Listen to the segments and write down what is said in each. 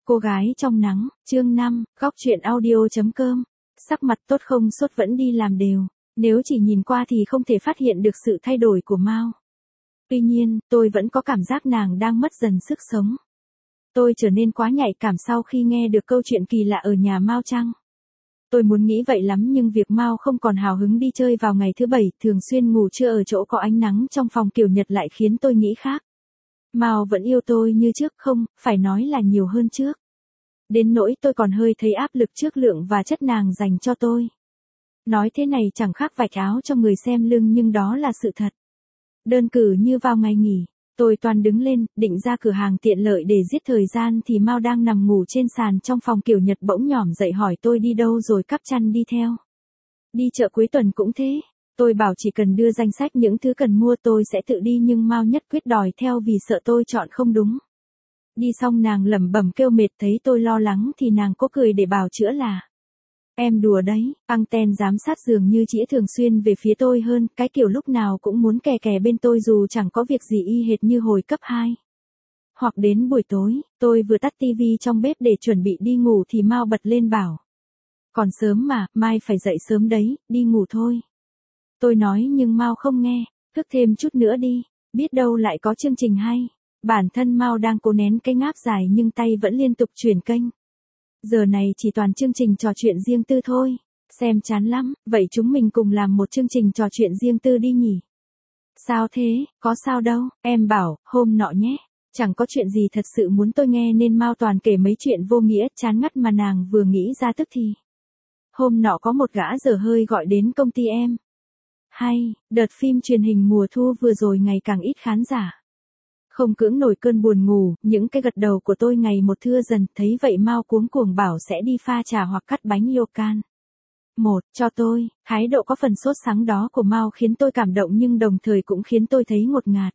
Cô gái trong nắng, chương 5, góc truyện audio.com. Sắc mặt tốt không sốt vẫn đi làm đều. Nếu chỉ nhìn qua thì không thể phát hiện được sự thay đổi của Mao. Tuy nhiên, tôi vẫn có cảm giác nàng đang mất dần sức sống. Tôi trở nên quá nhạy cảm sau khi nghe được câu chuyện kỳ lạ ở nhà Mao chăng? Tôi muốn nghĩ vậy lắm nhưng việc Mao không còn hào hứng đi chơi vào ngày thứ Bảy, thường xuyên ngủ trưa ở chỗ có ánh nắng trong phòng kiểu Nhật lại khiến tôi nghĩ khác. Mao vẫn yêu tôi như trước không, phải nói là nhiều hơn trước. Đến nỗi tôi còn hơi thấy áp lực trước lượng và chất nàng dành cho tôi. Nói thế này chẳng khác vạch áo cho người xem lưng nhưng đó là sự thật. Đơn cử như vào ngày nghỉ, tôi toan đứng lên, định ra cửa hàng tiện lợi để giết thời gian thì Mao đang nằm ngủ trên sàn trong phòng kiểu Nhật bỗng nhỏm dậy hỏi tôi đi đâu rồi cắp chăn đi theo. Đi chợ cuối tuần cũng thế. Tôi bảo chỉ cần đưa danh sách những thứ cần mua tôi sẽ tự đi nhưng Mao nhất quyết đòi theo vì sợ tôi chọn không đúng. Đi xong nàng lẩm bẩm kêu mệt thấy tôi lo lắng thì nàng có cười để bào chữa là. Em đùa đấy, anten giám sát dường như chĩa thường xuyên về phía tôi hơn, cái kiểu lúc nào cũng muốn kè kè bên tôi dù chẳng có việc gì y hệt như hồi cấp 2. Hoặc đến buổi tối, tôi vừa tắt tivi trong bếp để chuẩn bị đi ngủ thì Mao bật lên bảo. Còn sớm mà, mai phải dậy sớm đấy, đi ngủ thôi. Tôi nói nhưng Mao không nghe, thức thêm chút nữa đi, biết đâu lại có chương trình hay. Bản thân Mao đang cố nén cái ngáp dài nhưng tay vẫn liên tục chuyển kênh. Giờ này chỉ toàn chương trình trò chuyện riêng tư thôi. Xem chán lắm, vậy chúng mình cùng làm một chương trình trò chuyện riêng tư đi nhỉ? Sao thế, có sao đâu, em bảo, hôm nọ nhé. Chẳng có chuyện gì thật sự muốn tôi nghe nên Mao toàn kể mấy chuyện vô nghĩa chán ngắt mà nàng vừa nghĩ ra tức thì. Hôm nọ có một gã dở hơi gọi đến công ty em. Hay, đợt phim truyền hình mùa thu vừa rồi ngày càng ít khán giả. Không cưỡng nổi cơn buồn ngủ, những cái gật đầu của tôi ngày một thưa dần, thấy vậy Mao cuống cuồng bảo sẽ đi pha trà hoặc cắt bánh yokan. Cho tôi, thái độ có phần sốt sắng đó của Mao khiến tôi cảm động nhưng đồng thời cũng khiến tôi thấy ngột ngạt.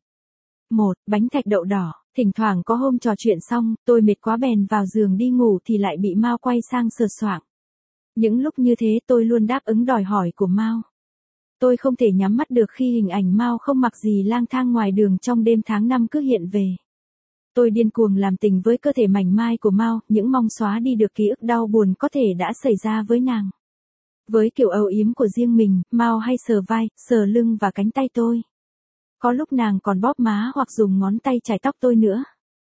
Bánh thạch đậu đỏ, thỉnh thoảng có hôm trò chuyện xong, tôi mệt quá bèn vào giường đi ngủ thì lại bị Mao quay sang sờ soạng. Những lúc như thế tôi luôn đáp ứng đòi hỏi của Mao. Tôi không thể nhắm mắt được khi hình ảnh Mao không mặc gì lang thang ngoài đường trong đêm tháng 5 cứ hiện về. Tôi điên cuồng làm tình với cơ thể mảnh mai của Mao, những mong xóa đi được ký ức đau buồn có thể đã xảy ra với nàng. Với kiểu âu yếm của riêng mình, Mao hay sờ vai, sờ lưng và cánh tay tôi. Có lúc nàng còn bóp má hoặc dùng ngón tay chải tóc tôi nữa.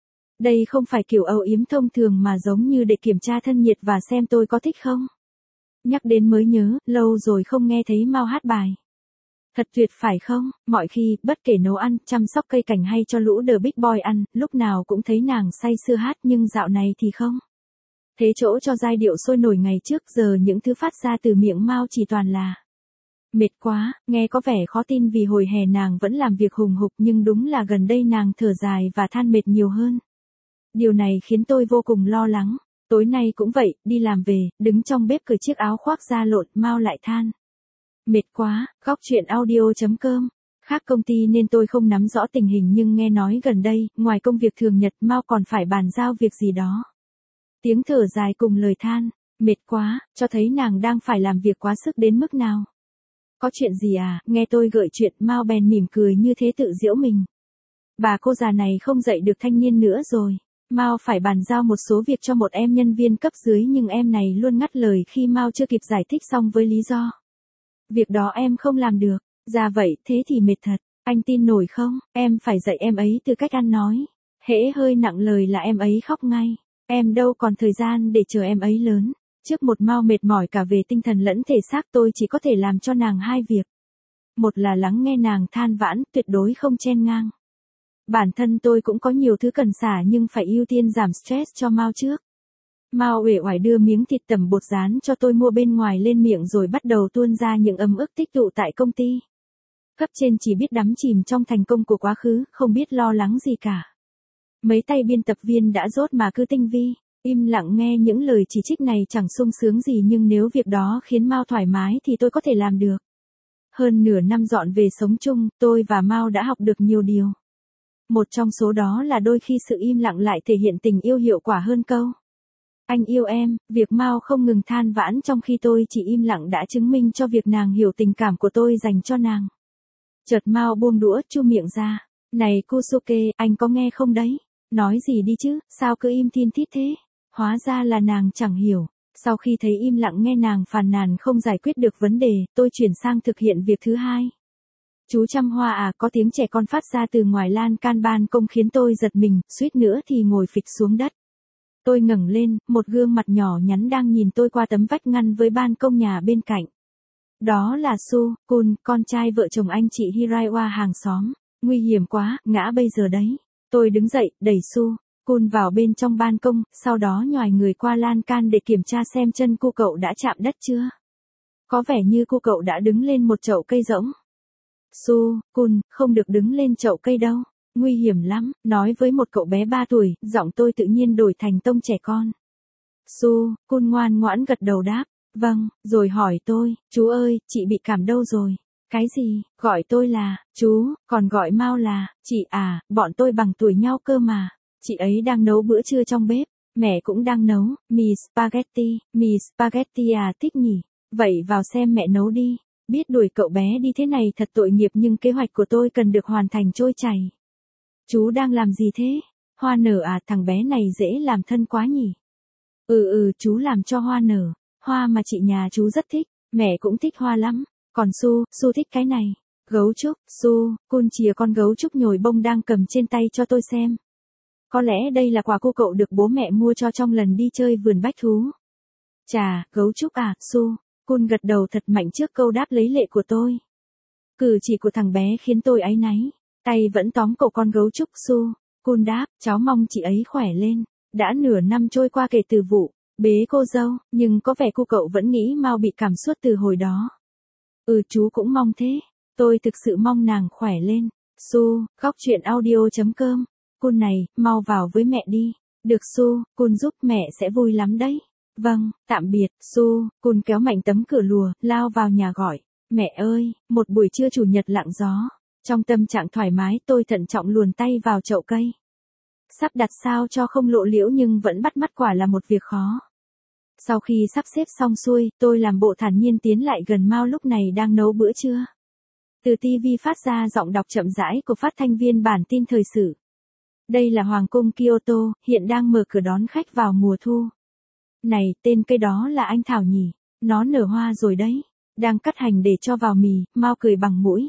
Đây không phải kiểu âu yếm thông thường mà giống như để kiểm tra thân nhiệt và xem tôi có thích không. Nhắc đến mới nhớ, lâu rồi không nghe thấy Mao hát bài. Thật tuyệt phải không, mọi khi, bất kể nấu ăn, chăm sóc cây cảnh hay cho lũ The Big Boy ăn, lúc nào cũng thấy nàng say sưa hát nhưng dạo này thì không. Thế chỗ cho giai điệu sôi nổi ngày trước giờ những thứ phát ra từ miệng Mao chỉ toàn là. Mệt quá, nghe có vẻ khó tin vì hồi hè nàng vẫn làm việc hùng hục nhưng đúng là gần đây nàng thở dài và than mệt nhiều hơn. Điều này khiến tôi vô cùng lo lắng. Tối nay cũng vậy, đi làm về, đứng trong bếp cởi chiếc áo khoác ra lộn, Mao lại than. Mệt quá, góc truyện audio.com. Khác công ty nên tôi không nắm rõ tình hình nhưng nghe nói gần đây, ngoài công việc thường nhật Mao còn phải bàn giao việc gì đó. Tiếng thở dài cùng lời than, mệt quá, cho thấy nàng đang phải làm việc quá sức đến mức nào. Có chuyện gì à, nghe tôi gợi chuyện Mao bèn mỉm cười như thế tự giễu mình. Bà cô già này không dạy được thanh niên nữa rồi. Mao phải bàn giao một số việc cho một em nhân viên cấp dưới nhưng em này luôn ngắt lời khi Mao chưa kịp giải thích xong với lý do. Việc đó em không làm được, ra vậy thế thì mệt thật, anh tin nổi không, em phải dạy em ấy từ cách ăn nói. Hễ hơi nặng lời là em ấy khóc ngay, em đâu còn thời gian để chờ em ấy lớn. Trước một Mao mệt mỏi cả về tinh thần lẫn thể xác tôi chỉ có thể làm cho nàng hai việc. Một là lắng nghe nàng than vãn, tuyệt đối không chen ngang. Bản thân tôi cũng có nhiều thứ cần xả nhưng phải ưu tiên giảm stress cho Mao trước. Mao uể oải đưa miếng thịt tẩm bột rán cho tôi mua bên ngoài lên miệng rồi bắt đầu tuôn ra những ấm ức tích tụ tại công ty. Cấp trên chỉ biết đắm chìm trong thành công của quá khứ, không biết lo lắng gì cả. Mấy tay biên tập viên đã dốt mà cứ tinh vi, im lặng nghe những lời chỉ trích này chẳng sung sướng gì nhưng nếu việc đó khiến Mao thoải mái thì tôi có thể làm được. Hơn nửa năm dọn về sống chung, tôi và Mao đã học được nhiều điều. Một trong số đó là đôi khi sự im lặng lại thể hiện tình yêu hiệu quả hơn câu. Anh yêu em, việc Mao không ngừng than vãn trong khi tôi chỉ im lặng đã chứng minh cho việc nàng hiểu tình cảm của tôi dành cho nàng. Chợt Mao buông đũa chu miệng ra. Này Kusuke, anh có nghe không đấy? Nói gì đi chứ, sao cứ im thin thít thế? Hóa ra là nàng chẳng hiểu. Sau khi thấy im lặng nghe nàng phàn nàn không giải quyết được vấn đề, tôi chuyển sang thực hiện việc thứ hai. Chú chăm hoa à, có tiếng trẻ con phát ra từ ngoài lan can ban công khiến tôi giật mình, suýt nữa thì ngồi phịch xuống đất. Tôi ngẩng lên, một gương mặt nhỏ nhắn đang nhìn tôi qua tấm vách ngăn với ban công nhà bên cạnh. Đó là Su Kun, con trai vợ chồng anh chị Hiraiwa hàng xóm. Nguy hiểm quá, ngã bây giờ đấy. Tôi đứng dậy, đẩy Su Kun vào bên trong ban công, sau đó nhoài người qua lan can để kiểm tra xem chân cu cậu đã chạm đất chưa. Có vẻ như cu cậu đã đứng lên một chậu cây rỗng. Su Kun, không được đứng lên chậu cây đâu. Nguy hiểm lắm, nói với một cậu bé 3 tuổi, giọng tôi tự nhiên đổi thành tông trẻ con. Su Kun ngoan ngoãn gật đầu đáp. Vâng, rồi hỏi tôi, chú ơi, chị bị cảm đâu rồi? Cái gì, gọi tôi là, chú, còn gọi Mao là, chị à, bọn tôi bằng tuổi nhau cơ mà. Chị ấy đang nấu bữa trưa trong bếp, mẹ cũng đang nấu, mì spaghetti à, thích nhỉ? Vậy vào xem mẹ nấu đi. Biết đuổi cậu bé đi thế này thật tội nghiệp nhưng kế hoạch của tôi cần được hoàn thành trôi chảy. Chú đang làm gì thế? Hoa nở à, thằng bé này dễ làm thân quá nhỉ? Chú làm cho hoa nở. Hoa mà chị nhà chú rất thích, mẹ cũng thích hoa lắm. Còn Su thích cái này. Gấu trúc, Su Kun chìa con gấu trúc nhồi bông đang cầm trên tay cho tôi xem. Có lẽ đây là quà cô cậu được bố mẹ mua cho trong lần đi chơi vườn bách thú. Chà, gấu trúc à, Su Kun gật đầu thật mạnh trước câu đáp lấy lệ của tôi. Cử chỉ của thằng bé khiến tôi áy náy. Tay vẫn tóm cổ con gấu trúc. Su Kun đáp, cháu mong chị ấy khỏe lên. Đã nửa năm trôi qua kể từ vụ bế cô dâu, nhưng có vẻ cô cậu vẫn nghĩ Mao bị cảm suốt từ hồi đó. Chú cũng mong thế. Tôi thực sự mong nàng khỏe lên. Góc truyện audio.com. Kun này, mau vào với mẹ đi. Được Kun giúp, mẹ sẽ vui lắm đấy. Vâng, tạm biệt. Kun kéo mạnh tấm cửa lùa, lao vào nhà gọi. Mẹ ơi, một buổi trưa chủ nhật lặng gió. Trong tâm trạng thoải mái tôi thận trọng luồn tay vào chậu cây. Sắp đặt sao cho không lộ liễu nhưng vẫn bắt mắt quả là một việc khó. Sau khi sắp xếp xong xuôi, tôi làm bộ thản nhiên tiến lại gần Mao lúc này đang nấu bữa trưa. Từ TV phát ra giọng đọc chậm rãi của phát thanh viên bản tin thời sự. Đây là Hoàng cung Kyoto, hiện đang mở cửa đón khách vào mùa thu. Này, tên cây đó là anh Thảo nhỉ? Nó nở hoa rồi đấy. Đang cắt hành để cho vào mì, Mao cười bằng mũi.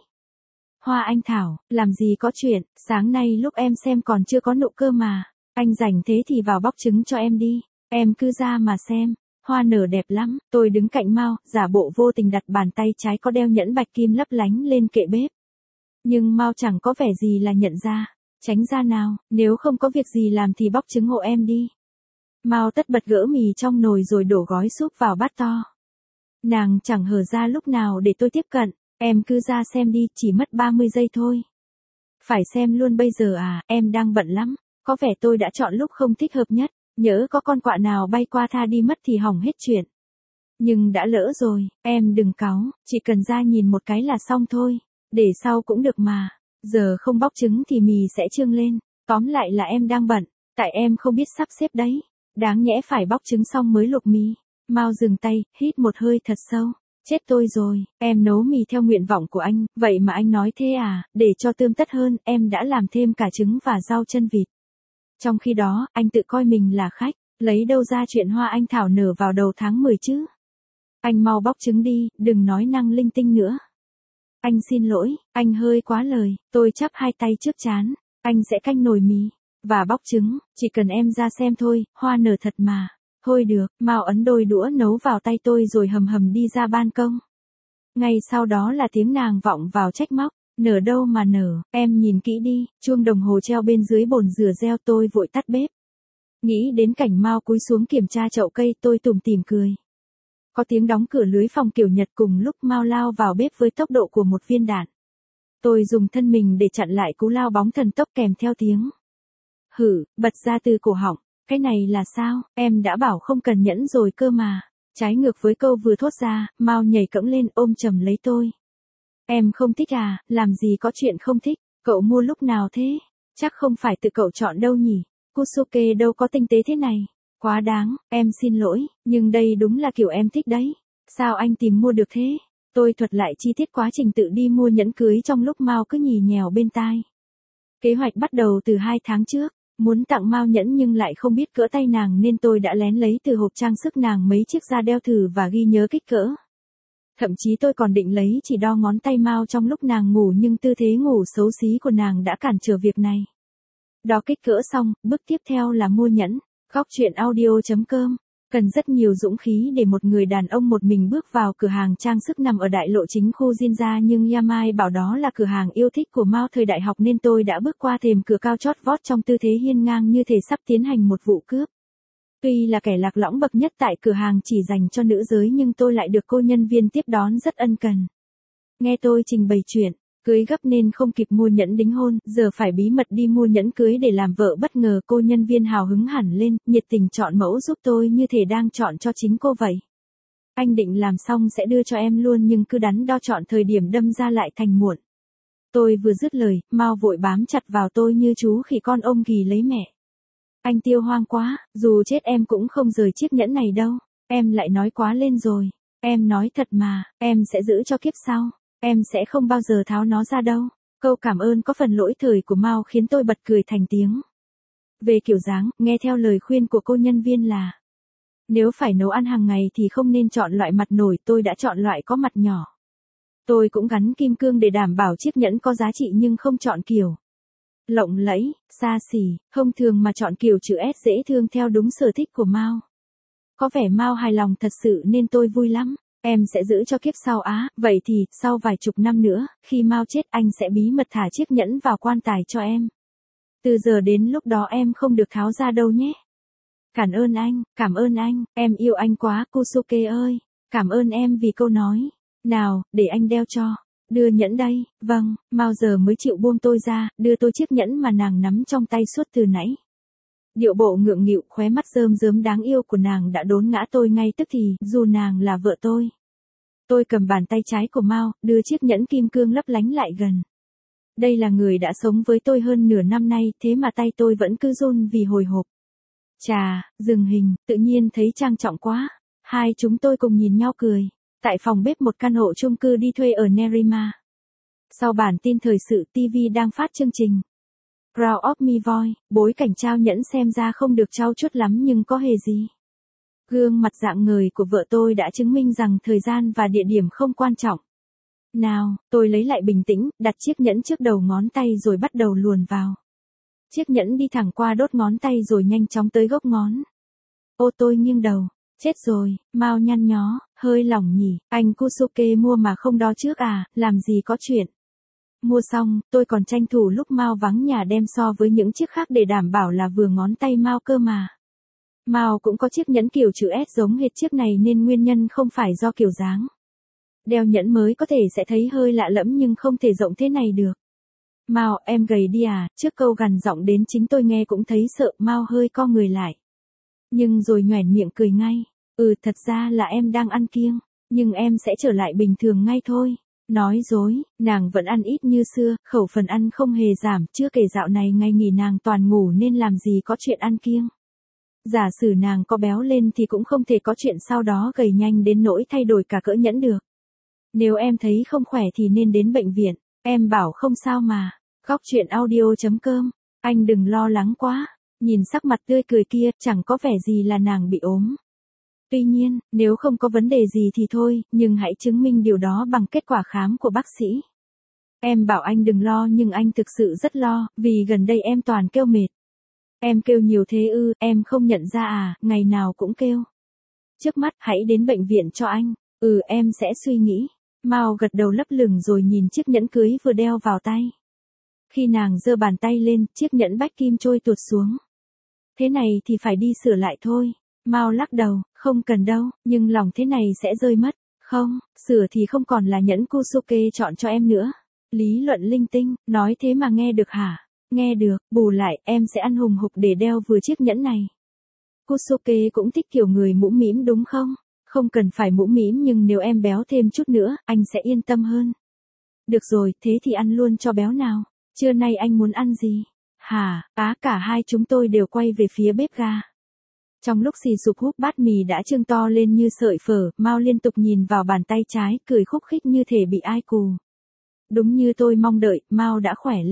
Hoa anh Thảo, làm gì có chuyện, sáng nay lúc em xem còn chưa có nụ cơ mà. Anh rảnh thế thì vào bóc trứng cho em đi. Em cứ ra mà xem. Hoa nở đẹp lắm. Tôi đứng cạnh Mao, giả bộ vô tình đặt bàn tay trái có đeo nhẫn bạch kim lấp lánh lên kệ bếp. Nhưng Mao chẳng có vẻ gì là nhận ra. Tránh ra nào, nếu không có việc gì làm thì bóc trứng hộ em đi. Mao tất bật gỡ mì trong nồi rồi đổ gói súp vào bát to. Nàng chẳng hở ra lúc nào để tôi tiếp cận. Em cứ ra xem đi, chỉ mất 30 giây thôi. Phải xem luôn bây giờ à, em đang bận lắm. Có vẻ tôi đã chọn lúc không thích hợp nhất. Nhỡ có con quạ nào bay qua tha đi mất thì hỏng hết chuyện. Nhưng đã lỡ rồi, em đừng cáu, chỉ cần ra nhìn một cái là xong thôi. Để sau cũng được mà. Giờ không bóc trứng thì mì sẽ trương lên. Tóm lại là em đang bận. Tại em không biết sắp xếp đấy. Đáng nhẽ phải bóc trứng xong mới luộc mì. Mao dừng tay, hít một hơi thật sâu. Chết tôi rồi, em nấu mì theo nguyện vọng của anh, vậy mà anh nói thế à, để cho tươm tất hơn, em đã làm thêm cả trứng và rau chân vịt. Trong khi đó, anh tự coi mình là khách, lấy đâu ra chuyện hoa anh Thảo nở vào đầu tháng 10 chứ. Anh mau bóc trứng đi, đừng nói năng linh tinh nữa. Anh xin lỗi, anh hơi quá lời, tôi chắp hai tay trước trán, anh sẽ canh nồi mì, và bóc trứng, chỉ cần em ra xem thôi, hoa nở thật mà. Thôi được, Mao ấn đôi đũa nấu vào tay tôi rồi hầm hầm đi ra ban công. Ngay sau đó là tiếng nàng vọng vào trách móc, nở đâu mà nở, em nhìn kỹ đi, chuông đồng hồ treo bên dưới bồn rửa reo tôi vội tắt bếp. Nghĩ đến cảnh Mao cúi xuống kiểm tra chậu cây tôi tủm tỉm cười. Có tiếng đóng cửa lưới phòng kiểu Nhật cùng lúc Mao lao vào bếp với tốc độ của một viên đạn. Tôi dùng thân mình để chặn lại cú lao bóng thần tốc kèm theo tiếng. Bật ra từ cổ họng. Cái này là sao, em đã bảo không cần nhẫn rồi cơ mà. Trái ngược với câu vừa thốt ra, Mao nhảy cẫng lên ôm chầm lấy tôi. Em không thích à, làm gì có chuyện không thích, cậu mua lúc nào thế? Chắc không phải tự cậu chọn đâu nhỉ, Kusuke đâu có tinh tế thế này. Quá đáng, em xin lỗi, nhưng đây đúng là kiểu em thích đấy. Sao anh tìm mua được thế? Tôi thuật lại chi tiết quá trình tự đi mua nhẫn cưới trong lúc Mao cứ nhì nhèo bên tai. Kế hoạch bắt đầu từ 2 tháng trước. Muốn tặng Mao nhẫn nhưng lại không biết cỡ tay nàng nên tôi đã lén lấy từ hộp trang sức nàng mấy chiếc ra đeo thử và ghi nhớ kích cỡ. Thậm chí tôi còn định lấy chỉ đo ngón tay Mao trong lúc nàng ngủ nhưng tư thế ngủ xấu xí của nàng đã cản trở việc này. Đo kích cỡ xong, bước tiếp theo là mua nhẫn. Góc truyện audio.com. Cần rất nhiều dũng khí để một người đàn ông một mình bước vào cửa hàng trang sức nằm ở đại lộ chính khu Jinja, nhưng Yamai bảo đó là cửa hàng yêu thích của Mao thời đại học nên tôi đã bước qua thềm cửa cao chót vót trong tư thế hiên ngang như thể sắp tiến hành một vụ cướp. Tuy là kẻ lạc lõng bậc nhất tại cửa hàng chỉ dành cho nữ giới nhưng tôi lại được cô nhân viên tiếp đón rất ân cần. Nghe tôi trình bày chuyện, cưới gấp nên không kịp mua nhẫn đính hôn, giờ phải bí mật đi mua nhẫn cưới để làm vợ bất ngờ. Cô nhân viên hào hứng hẳn lên, nhiệt tình chọn mẫu giúp tôi như thể đang chọn cho chính cô vậy. Anh định làm xong sẽ đưa cho em luôn nhưng cứ đắn đo chọn thời điểm đâm ra lại thành muộn. Tôi vừa dứt lời, Mao vội bám chặt vào tôi như chú khỉ con ôm ghì lấy mẹ. Anh Tiêu hoang quá, dù chết em cũng không rời chiếc nhẫn này đâu. Em lại nói quá lên rồi. Em nói thật mà, em sẽ giữ cho kiếp sau. Em sẽ không bao giờ tháo nó ra đâu. Câu cảm ơn có phần lỗi thời của Mao khiến tôi bật cười thành tiếng. Về kiểu dáng, nghe theo lời khuyên của cô nhân viên là nếu phải nấu ăn hàng ngày thì không nên chọn loại mặt nổi, tôi đã chọn loại có mặt nhỏ. Tôi cũng gắn kim cương để đảm bảo chiếc nhẫn có giá trị nhưng không chọn kiểu lộng lẫy, xa xỉ, thông thường mà chọn kiểu chữ S dễ thương theo đúng sở thích của Mao. Có vẻ Mao hài lòng thật sự nên tôi vui lắm. Em sẽ giữ cho kiếp sau á, vậy thì, sau vài chục năm nữa, khi Mao chết anh sẽ bí mật thả chiếc nhẫn vào quan tài cho em. Từ giờ đến lúc đó em không được tháo ra đâu nhé. Cảm ơn anh, em yêu anh quá, Kusuke ơi. Cảm ơn em vì câu nói. Nào, để anh đeo cho. Đưa nhẫn đây, vâng, Mao giờ mới chịu buông tôi ra, đưa tôi chiếc nhẫn mà nàng nắm trong tay suốt từ nãy. Điệu bộ ngượng nghịu, khóe mắt rơm rớm đáng yêu của nàng đã đốn ngã tôi ngay tức thì, dù nàng là vợ tôi. Tôi cầm bàn tay trái của Mao, đưa chiếc nhẫn kim cương lấp lánh lại gần. Đây là người đã sống với tôi hơn nửa năm nay, thế mà tay tôi vẫn cứ run vì hồi hộp. Chà, dừng hình, tự nhiên thấy trang trọng quá. Hai chúng tôi cùng nhìn nhau cười. Tại phòng bếp một căn hộ chung cư đi thuê ở Nerima. Sau bản tin thời sự TV đang phát chương trình Proud of Me Voice, bối cảnh trao nhẫn xem ra không được trau chuốt lắm nhưng có hề gì. Gương mặt rạng ngời của vợ tôi đã chứng minh rằng thời gian và địa điểm không quan trọng. Nào, tôi lấy lại bình tĩnh, đặt chiếc nhẫn trước đầu ngón tay rồi bắt đầu luồn vào. Chiếc nhẫn đi thẳng qua đốt ngón tay rồi nhanh chóng tới gốc ngón. Ô tôi nghiêng đầu. Chết rồi, Mao nhăn nhó, hơi lỏng nhỉ, anh Kusuke mua mà không đo trước à, làm gì có chuyện. Mua xong, tôi còn tranh thủ lúc Mao vắng nhà đem so với những chiếc khác để đảm bảo là vừa ngón tay Mao cơ mà. Mao cũng có chiếc nhẫn kiểu chữ S giống hệt chiếc này nên nguyên nhân không phải do kiểu dáng. Đeo nhẫn mới có thể sẽ thấy hơi lạ lẫm nhưng không thể rộng thế này được. Mao, em gầy đi à, trước câu gằn giọng đến chính tôi nghe cũng thấy sợ. Mao hơi co người lại. Nhưng rồi nhoẻn miệng cười ngay. Thật ra là em đang ăn kiêng, nhưng em sẽ trở lại bình thường ngay thôi. Nói dối, nàng vẫn ăn ít như xưa, khẩu phần ăn không hề giảm, chưa kể dạo này ngày nghỉ nàng toàn ngủ nên làm gì có chuyện ăn kiêng. Giả sử nàng có béo lên thì cũng không thể có chuyện sau đó gầy nhanh đến nỗi thay đổi cả cỡ nhẫn được. Nếu em thấy không khỏe thì nên đến bệnh viện, em bảo không sao mà. Góc truyện audio.com, anh đừng lo lắng quá, nhìn sắc mặt tươi cười kia, chẳng có vẻ gì là nàng bị ốm. Tuy nhiên, nếu không có vấn đề gì thì thôi, nhưng hãy chứng minh điều đó bằng kết quả khám của bác sĩ. Em bảo anh đừng lo nhưng anh thực sự rất lo, vì gần đây em toàn kêu mệt. Em kêu nhiều thế ư, em không nhận ra à, ngày nào cũng kêu. Trước mắt, hãy đến bệnh viện cho anh. Em sẽ suy nghĩ. Mao gật đầu lấp lửng rồi nhìn chiếc nhẫn cưới vừa đeo vào tay. Khi nàng giơ bàn tay lên, chiếc nhẫn bách kim trôi tuột xuống. Thế này thì phải đi sửa lại thôi. Mao lắc đầu, không cần đâu, nhưng lòng thế này sẽ rơi mất. Không, sửa thì không còn là nhẫn Kusuke chọn cho em nữa. Lý luận linh tinh, nói thế mà nghe được hả? Nghe được, bù lại, em sẽ ăn hùng hục để đeo vừa chiếc nhẫn này. Kusuke cũng thích kiểu người mũm mĩm đúng không? Không cần phải mũm mĩm nhưng nếu em béo thêm chút nữa, anh sẽ yên tâm hơn. Được rồi, thế thì ăn luôn cho béo nào. Trưa nay anh muốn ăn gì? Hả, cả hai chúng tôi đều quay về phía bếp ga. Trong lúc xì sụp húp bát mì đã trương to lên như sợi phở, Mao liên tục nhìn vào bàn tay trái, cười khúc khích như thể bị ai cù. Đúng như tôi mong đợi, Mao đã khỏe lên.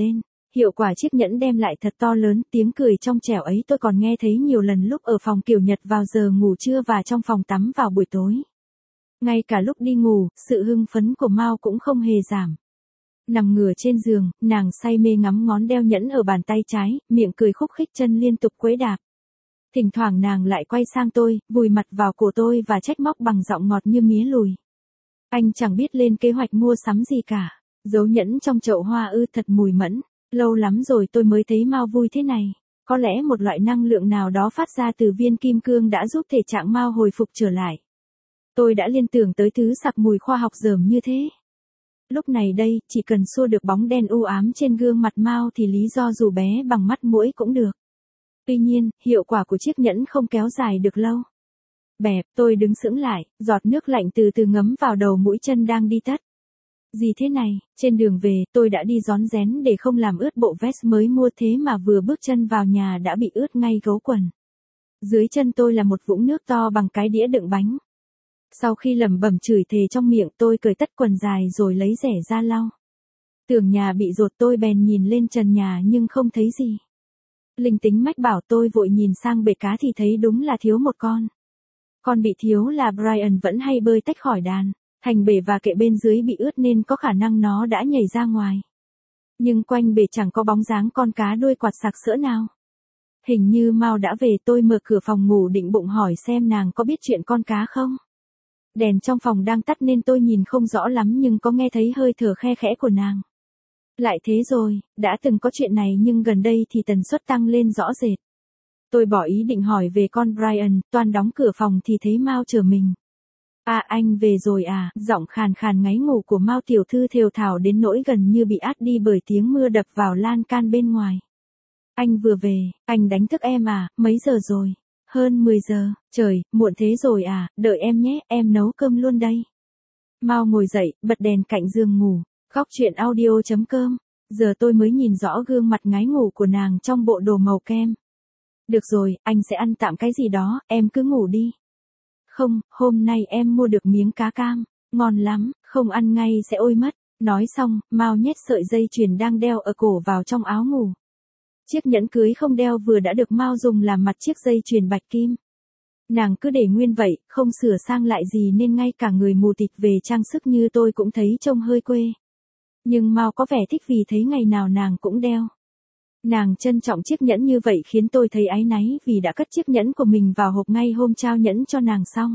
Hiệu quả chiếc nhẫn đem lại thật to lớn, tiếng cười trong trẻo ấy tôi còn nghe thấy nhiều lần lúc ở phòng Kiều Nhật vào giờ ngủ trưa và trong phòng tắm vào buổi tối. Ngay cả lúc đi ngủ, sự hưng phấn của Mao cũng không hề giảm. Nằm ngửa trên giường, nàng say mê ngắm ngón đeo nhẫn ở bàn tay trái, miệng cười khúc khích, chân liên tục quấy đạp. Thỉnh thoảng nàng lại quay sang tôi, vùi mặt vào cổ tôi và trách móc bằng giọng ngọt như mía lùi. Anh chẳng biết lên kế hoạch mua sắm gì cả. Giấu nhẫn trong chậu hoa ư, thật mùi mẫn. Lâu lắm rồi tôi mới thấy Mao vui thế này. Có lẽ một loại năng lượng nào đó phát ra từ viên kim cương đã giúp thể trạng Mao hồi phục trở lại. Tôi đã liên tưởng tới thứ sặc mùi khoa học dởm như thế. Lúc này đây, chỉ cần xua được bóng đen u ám trên gương mặt Mao thì lý do dù bé bằng mắt muỗi cũng được. Tuy nhiên, hiệu quả của chiếc nhẫn không kéo dài được lâu. Bẹp, tôi đứng sững lại, giọt nước lạnh từ từ ngấm vào đầu mũi chân đang đi tất. Gì thế này, trên đường về, tôi đã đi rón rén để không làm ướt bộ vest mới mua, thế mà vừa bước chân vào nhà đã bị ướt ngay gấu quần. Dưới chân tôi là một vũng nước to bằng cái đĩa đựng bánh. Sau khi lẩm bẩm chửi thề trong miệng, tôi cởi tất quần dài rồi lấy rẻ ra lau. Tưởng nhà bị dột, tôi bèn nhìn lên trần nhà nhưng không thấy gì. Linh tính mách bảo tôi vội nhìn sang bể cá thì thấy đúng là thiếu một con. Con bị thiếu là Brian vẫn hay bơi tách khỏi đàn. Thành bể và kệ bên dưới bị ướt nên có khả năng nó đã nhảy ra ngoài. Nhưng quanh bể chẳng có bóng dáng con cá đuôi quạt sặc sỡ nào. Hình như Mao đã về, tôi mở cửa phòng ngủ định bụng hỏi xem nàng có biết chuyện con cá không. Đèn trong phòng đang tắt nên tôi nhìn không rõ lắm nhưng có nghe thấy hơi thở khe khẽ của nàng. Lại thế rồi, đã từng có chuyện này nhưng gần đây thì tần suất tăng lên rõ rệt. Tôi bỏ ý định hỏi về con Brian, toan đóng cửa phòng thì thấy Mao chờ mình. À, anh về rồi à, giọng khàn khàn ngáy ngủ của Mao tiểu thư thều thào đến nỗi gần như bị át đi bởi tiếng mưa đập vào lan can bên ngoài. Anh vừa về, anh đánh thức em à, mấy giờ rồi? Hơn 10 giờ, trời, muộn thế rồi à, đợi em nhé, em nấu cơm luôn đây. Mao ngồi dậy, bật đèn cạnh giường ngủ, góc chuyện audio.com. Giờ tôi mới nhìn rõ gương mặt ngái ngủ của nàng trong bộ đồ màu kem. Được rồi, anh sẽ ăn tạm cái gì đó, em cứ ngủ đi. Không, hôm nay em mua được miếng cá cam, ngon lắm, không ăn ngay sẽ ôi mất. Nói xong, Mao nhét sợi dây chuyền đang đeo ở cổ vào trong áo ngủ. Chiếc nhẫn cưới không đeo vừa đã được Mao dùng làm mặt chiếc dây chuyền bạch kim. Nàng cứ để nguyên vậy, không sửa sang lại gì nên ngay cả người mù tịt về trang sức như tôi cũng thấy trông hơi quê. Nhưng Mao có vẻ thích vì thấy ngày nào nàng cũng đeo. Nàng trân trọng chiếc nhẫn như vậy khiến tôi thấy áy náy vì đã cất chiếc nhẫn của mình vào hộp ngay hôm trao nhẫn cho nàng xong.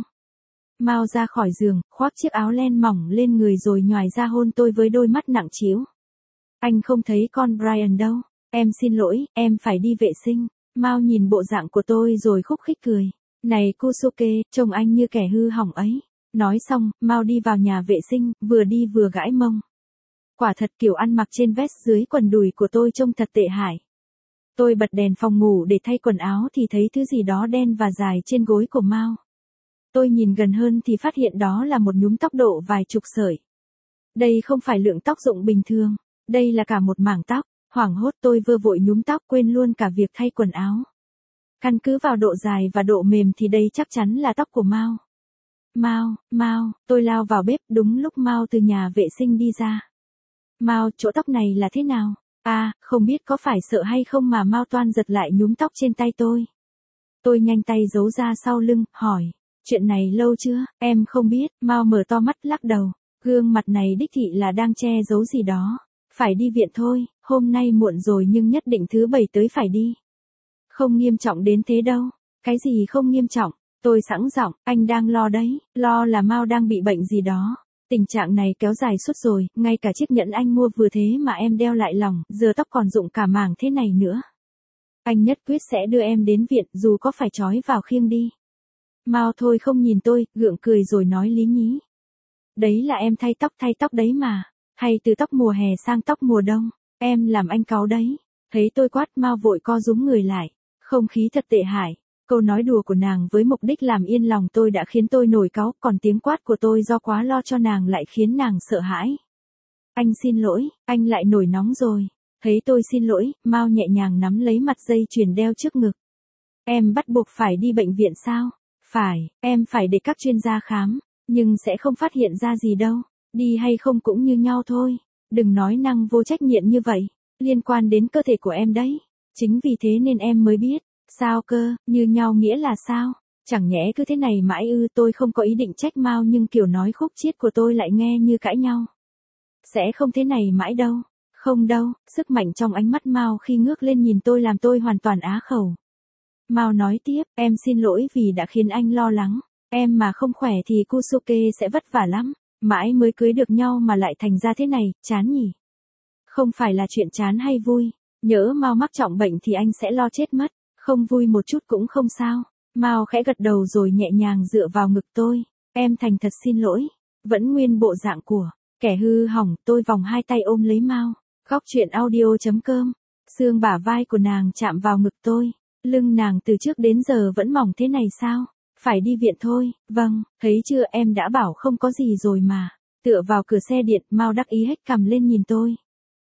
Mao ra khỏi giường, khoác chiếc áo len mỏng lên người rồi nhoài ra hôn tôi với đôi mắt nặng trĩu. Anh không thấy con Brian đâu, em xin lỗi, em phải đi vệ sinh. Mao nhìn bộ dạng của tôi rồi khúc khích cười. Này Kusuke, trông anh như kẻ hư hỏng ấy. Nói xong, Mao đi vào nhà vệ sinh, vừa đi vừa gãi mông. Quả thật kiểu ăn mặc trên vest dưới quần đùi của tôi trông thật tệ hại. Tôi bật đèn phòng ngủ để thay quần áo thì thấy thứ gì đó đen và dài trên gối của Mao. Tôi nhìn gần hơn thì phát hiện đó là một nhúm tóc độ vài chục sợi. Đây không phải lượng tóc rụng bình thường, đây là cả một mảng tóc. Hoảng hốt tôi vừa vội nhúm tóc quên luôn cả việc thay quần áo. Căn cứ vào độ dài và độ mềm thì đây chắc chắn là tóc của Mao. Mao, tôi lao vào bếp đúng lúc Mao từ nhà vệ sinh đi ra. Mao, chỗ tóc này là thế nào? À, không biết có phải sợ hay không mà Mao toan giật lại nhúm tóc trên tay tôi. Tôi nhanh tay giấu ra sau lưng, hỏi, chuyện này lâu chưa? Em không biết, Mao mở to mắt lắc đầu, gương mặt này đích thị là đang che giấu gì đó. Phải đi viện thôi, hôm nay muộn rồi nhưng nhất định thứ 7 tới phải đi. Không nghiêm trọng đến thế đâu. Cái gì không nghiêm trọng? Tôi sẵn giọng, anh đang lo đấy, lo là Mao đang bị bệnh gì đó. Tình trạng này kéo dài suốt rồi, ngay cả chiếc nhẫn anh mua vừa thế mà em đeo lại lòng, giờ tóc còn rụng cả mảng thế này nữa. Anh nhất quyết sẽ đưa em đến viện dù có phải trói vào khiêng đi. Mao thôi không nhìn tôi, gượng cười rồi nói lý nhí. Đấy là em thay tóc đấy mà. Hay từ tóc mùa hè sang tóc mùa đông, em làm anh cáu đấy. Thấy tôi quát Mao vội co rúm người lại, không khí thật tệ hại. Câu nói đùa của nàng với mục đích làm yên lòng tôi đã khiến tôi nổi cáu, còn tiếng quát của tôi do quá lo cho nàng lại khiến nàng sợ hãi. Anh xin lỗi, anh lại nổi nóng rồi. Thấy tôi xin lỗi, Mao nhẹ nhàng nắm lấy mặt dây chuyền đeo trước ngực. Em bắt buộc phải đi bệnh viện sao? Phải, em phải để các chuyên gia khám, nhưng sẽ không phát hiện ra gì đâu. Đi hay không cũng như nhau thôi, đừng nói năng vô trách nhiệm như vậy. Liên quan đến cơ thể của em đấy. Chính vì thế nên em mới biết. Sao cơ, như nhau nghĩa là sao? Chẳng nhẽ cứ thế này mãi ư? Tôi không có ý định trách Mao nhưng kiểu nói khúc chiết của tôi lại nghe như cãi nhau. Sẽ không thế này mãi đâu. Không đâu, sức mạnh trong ánh mắt Mao khi ngước lên nhìn tôi làm tôi hoàn toàn á khẩu. Mao nói tiếp, em xin lỗi vì đã khiến anh lo lắng. Em mà không khỏe thì Kusuke sẽ vất vả lắm. Mãi mới cưới được nhau mà lại thành ra thế này, chán nhỉ? Không phải là chuyện chán hay vui. Nhỡ Mao mắc trọng bệnh thì anh sẽ lo chết mất. Không vui một chút cũng không sao. Mao khẽ gật đầu rồi nhẹ nhàng dựa vào ngực tôi. Em thành thật xin lỗi. Vẫn nguyên bộ dạng của kẻ hư hỏng. Tôi vòng hai tay ôm lấy Mao. Góc chuyện audio.com. Xương bả vai của nàng chạm vào ngực tôi. Lưng nàng từ trước đến giờ vẫn mỏng thế này sao? Phải đi viện thôi. Vâng, thấy chưa, em đã bảo không có gì rồi mà. Tựa vào cửa xe điện, Mao đắc ý hếch cằm lên nhìn tôi.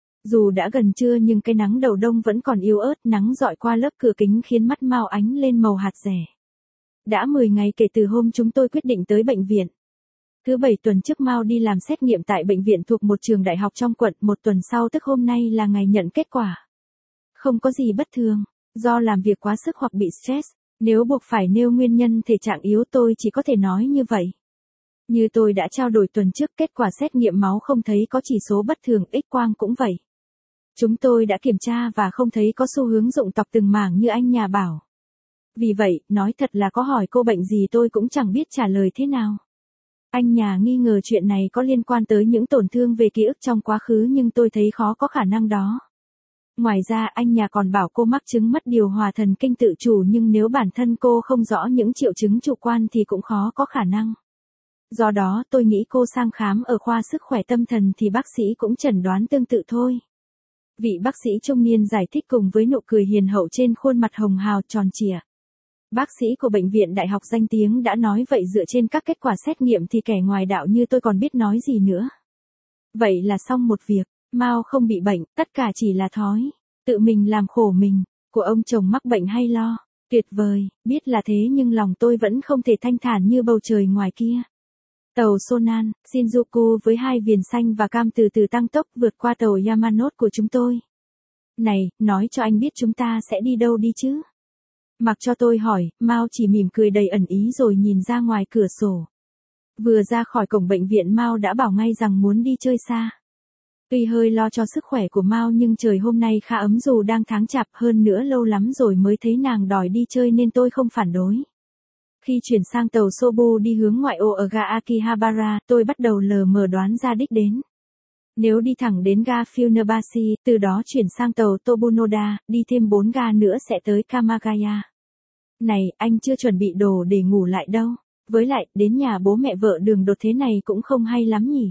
Dù đã gần trưa nhưng cái nắng đầu đông vẫn còn yếu ớt, nắng dọi qua lớp cửa kính khiến mắt Mao ánh lên màu hạt dẻ. Đã 10 ngày kể từ hôm chúng tôi quyết định tới bệnh viện. Thứ 7 tuần trước Mao đi làm xét nghiệm tại bệnh viện thuộc một trường đại học trong quận, 1 tuần sau tức hôm nay là ngày nhận kết quả. Không có gì bất thường, do làm việc quá sức hoặc bị stress, nếu buộc phải nêu nguyên nhân thể trạng yếu tôi chỉ có thể nói như vậy. Như tôi đã trao đổi tuần trước, kết quả xét nghiệm máu không thấy có chỉ số bất thường, X-quang cũng vậy. Chúng tôi đã kiểm tra và không thấy có xu hướng rụng tọc từng mảng như anh nhà bảo. Vì vậy, nói thật là có hỏi cô bệnh gì tôi cũng chẳng biết trả lời thế nào. Anh nhà nghi ngờ chuyện này có liên quan tới những tổn thương về ký ức trong quá khứ nhưng tôi thấy khó có khả năng đó. Ngoài ra anh nhà còn bảo cô mắc chứng mất điều hòa thần kinh tự chủ nhưng nếu bản thân cô không rõ những triệu chứng chủ quan thì cũng khó có khả năng. Do đó tôi nghĩ cô sang khám ở khoa sức khỏe tâm thần thì bác sĩ cũng chẩn đoán tương tự thôi. Vị bác sĩ trung niên giải thích cùng với nụ cười hiền hậu trên khuôn mặt hồng hào tròn trịa. Bác sĩ của bệnh viện đại học danh tiếng đã nói vậy, dựa trên các kết quả xét nghiệm thì kẻ ngoài đạo như tôi còn biết nói gì nữa. Vậy là xong một việc, Mao không bị bệnh, tất cả chỉ là thói tự mình làm khổ mình, của ông chồng mắc bệnh hay lo. Tuyệt vời, biết là thế nhưng lòng tôi vẫn không thể thanh thản như bầu trời ngoài kia. Tàu Sonan, Shinjuku với 2 viền xanh và cam từ từ tăng tốc vượt qua tàu Yamanote của chúng tôi. Này, nói cho anh biết chúng ta sẽ đi đâu đi chứ? Mặc cho tôi hỏi, Mao chỉ mỉm cười đầy ẩn ý rồi nhìn ra ngoài cửa sổ. Vừa ra khỏi cổng bệnh viện Mao đã bảo ngay rằng muốn đi chơi xa. Tuy hơi lo cho sức khỏe của Mao nhưng trời hôm nay khá ấm dù đang tháng chạp, hơn nữa lâu lắm rồi mới thấy nàng đòi đi chơi nên tôi không phản đối. Khi chuyển sang tàu Sobu đi hướng ngoại ô ở ga Akihabara, tôi bắt đầu lờ mờ đoán ra đích đến. Nếu đi thẳng đến ga Funabashi, từ đó chuyển sang tàu Tobunoda, đi thêm 4 ga nữa sẽ tới Kamagaya. Này, anh chưa chuẩn bị đồ để ngủ lại đâu. Với lại, đến nhà bố mẹ vợ đường đột thế này cũng không hay lắm nhỉ.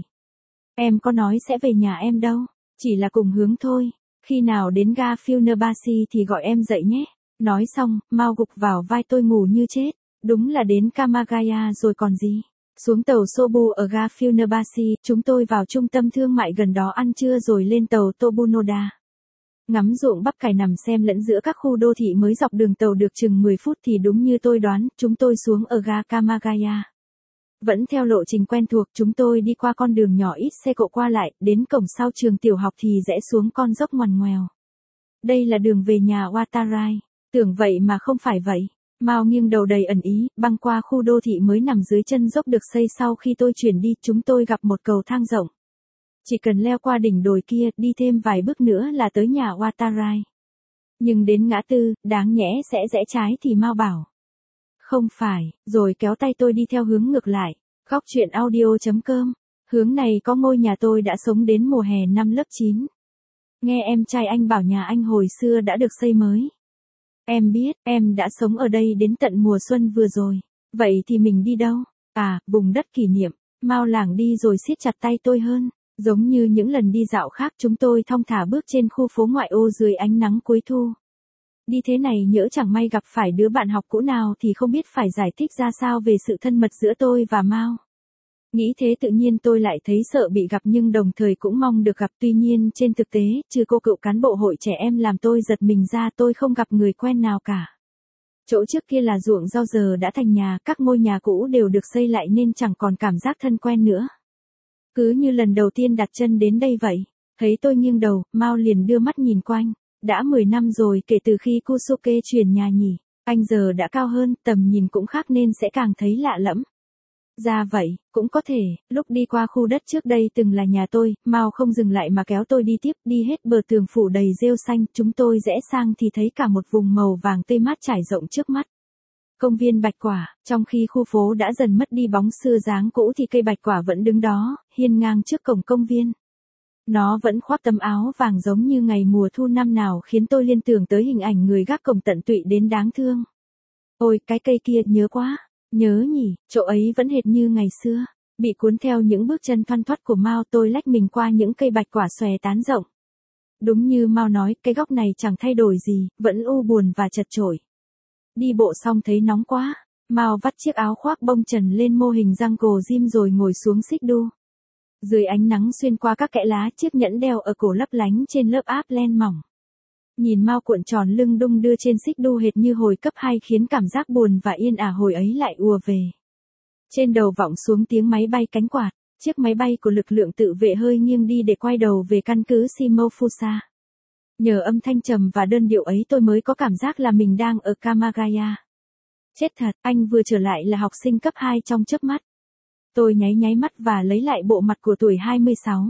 Em có nói sẽ về nhà em đâu, chỉ là cùng hướng thôi. Khi nào đến ga Funabashi thì gọi em dậy nhé. Nói xong, Mao gục vào vai tôi ngủ như chết. Đúng là đến Kamagaya rồi còn gì. Xuống tàu Sobu ở ga Funabashi, chúng tôi vào trung tâm thương mại gần đó ăn trưa rồi lên tàu Tobunoda. Ngắm ruộng bắp cải nằm xen lẫn giữa các khu đô thị mới dọc đường tàu được chừng 10 phút thì đúng như tôi đoán, chúng tôi xuống ở ga Kamagaya. Vẫn theo lộ trình quen thuộc, chúng tôi đi qua con đường nhỏ ít xe cộ qua lại, đến cổng sau trường tiểu học thì rẽ xuống con dốc ngoằn ngoèo. Đây là đường về nhà Watarai. Tưởng vậy mà không phải vậy. Mao nghiêng đầu đầy ẩn ý, băng qua khu đô thị mới nằm dưới chân dốc được xây sau khi tôi chuyển đi, chúng tôi gặp một cầu thang rộng. Chỉ cần leo qua đỉnh đồi kia, đi thêm vài bước nữa là tới nhà Watarai. Nhưng đến ngã tư, đáng nhẽ sẽ rẽ trái thì Mao bảo. Không phải, rồi kéo tay tôi đi theo hướng ngược lại. Góc chuyện audio.com. Hướng này có ngôi nhà tôi đã sống đến mùa hè năm lớp 9. Nghe em trai anh bảo nhà anh hồi xưa đã được xây mới. Em biết, em đã sống ở đây đến tận mùa xuân vừa rồi. Vậy thì mình đi đâu? À, vùng đất kỷ niệm. Mao lảng đi rồi siết chặt tay tôi hơn. Giống như những lần đi dạo khác, chúng tôi thong thả bước trên khu phố ngoại ô dưới ánh nắng cuối thu. Đi thế này nhỡ chẳng may gặp phải đứa bạn học cũ nào thì không biết phải giải thích ra sao về sự thân mật giữa tôi và Mao. Nghĩ thế tự nhiên tôi lại thấy sợ bị gặp nhưng đồng thời cũng mong được gặp, tuy nhiên trên thực tế, trừ cô cựu cán bộ hội trẻ em làm tôi giật mình ra, tôi không gặp người quen nào cả. Chỗ trước kia là ruộng rau giờ đã thành nhà, các ngôi nhà cũ đều được xây lại nên chẳng còn cảm giác thân quen nữa. Cứ như lần đầu tiên đặt chân đến đây vậy. Thấy tôi nghiêng đầu, Mao liền đưa mắt nhìn quanh. Đã 10 năm rồi kể từ khi Kusuke chuyển nhà nhỉ. Anh giờ đã cao hơn, tầm nhìn cũng khác nên sẽ càng thấy lạ lẫm. Ra vậy, cũng có thể, lúc đi qua khu đất trước đây từng là nhà tôi, Mao không dừng lại mà kéo tôi đi tiếp, đi hết bờ tường phủ đầy rêu xanh, chúng tôi rẽ sang thì thấy cả một vùng màu vàng tươi mát trải rộng trước mắt. Công viên bạch quả, trong khi khu phố đã dần mất đi bóng xưa dáng cũ thì cây bạch quả vẫn đứng đó, hiên ngang trước cổng công viên. Nó vẫn khoác tấm áo vàng giống như ngày mùa thu năm nào khiến tôi liên tưởng tới hình ảnh người gác cổng tận tụy đến đáng thương. Ôi, cái cây kia nhớ quá. Nhớ nhỉ, chỗ ấy vẫn hệt như ngày xưa. Bị cuốn theo những bước chân thoăn thoắt của Mao, tôi lách mình qua những cây bạch quả xòe tán rộng. Đúng như Mao nói, cái góc này chẳng thay đổi gì, vẫn u buồn và chật chội. Đi bộ xong thấy nóng quá. Mao vắt chiếc áo khoác bông trần lên mô hình jungle gym rồi ngồi xuống xích đu. Dưới ánh nắng xuyên qua các kẽ lá, chiếc nhẫn đeo ở cổ lấp lánh trên lớp áp len mỏng. Nhìn Mao cuộn tròn lưng đung đưa trên xích đu hệt như hồi cấp 2 khiến cảm giác buồn và yên ả hồi ấy lại ùa về. Trên đầu vọng xuống tiếng máy bay cánh quạt, chiếc máy bay của lực lượng tự vệ hơi nghiêng đi để quay đầu về căn cứ Shimofusa. Nhờ âm thanh trầm và đơn điệu ấy tôi mới có cảm giác là mình đang ở Kamagaya. Chết thật, anh vừa trở lại là học sinh cấp 2 trong chớp mắt. Tôi nháy mắt và lấy lại bộ mặt của tuổi 26.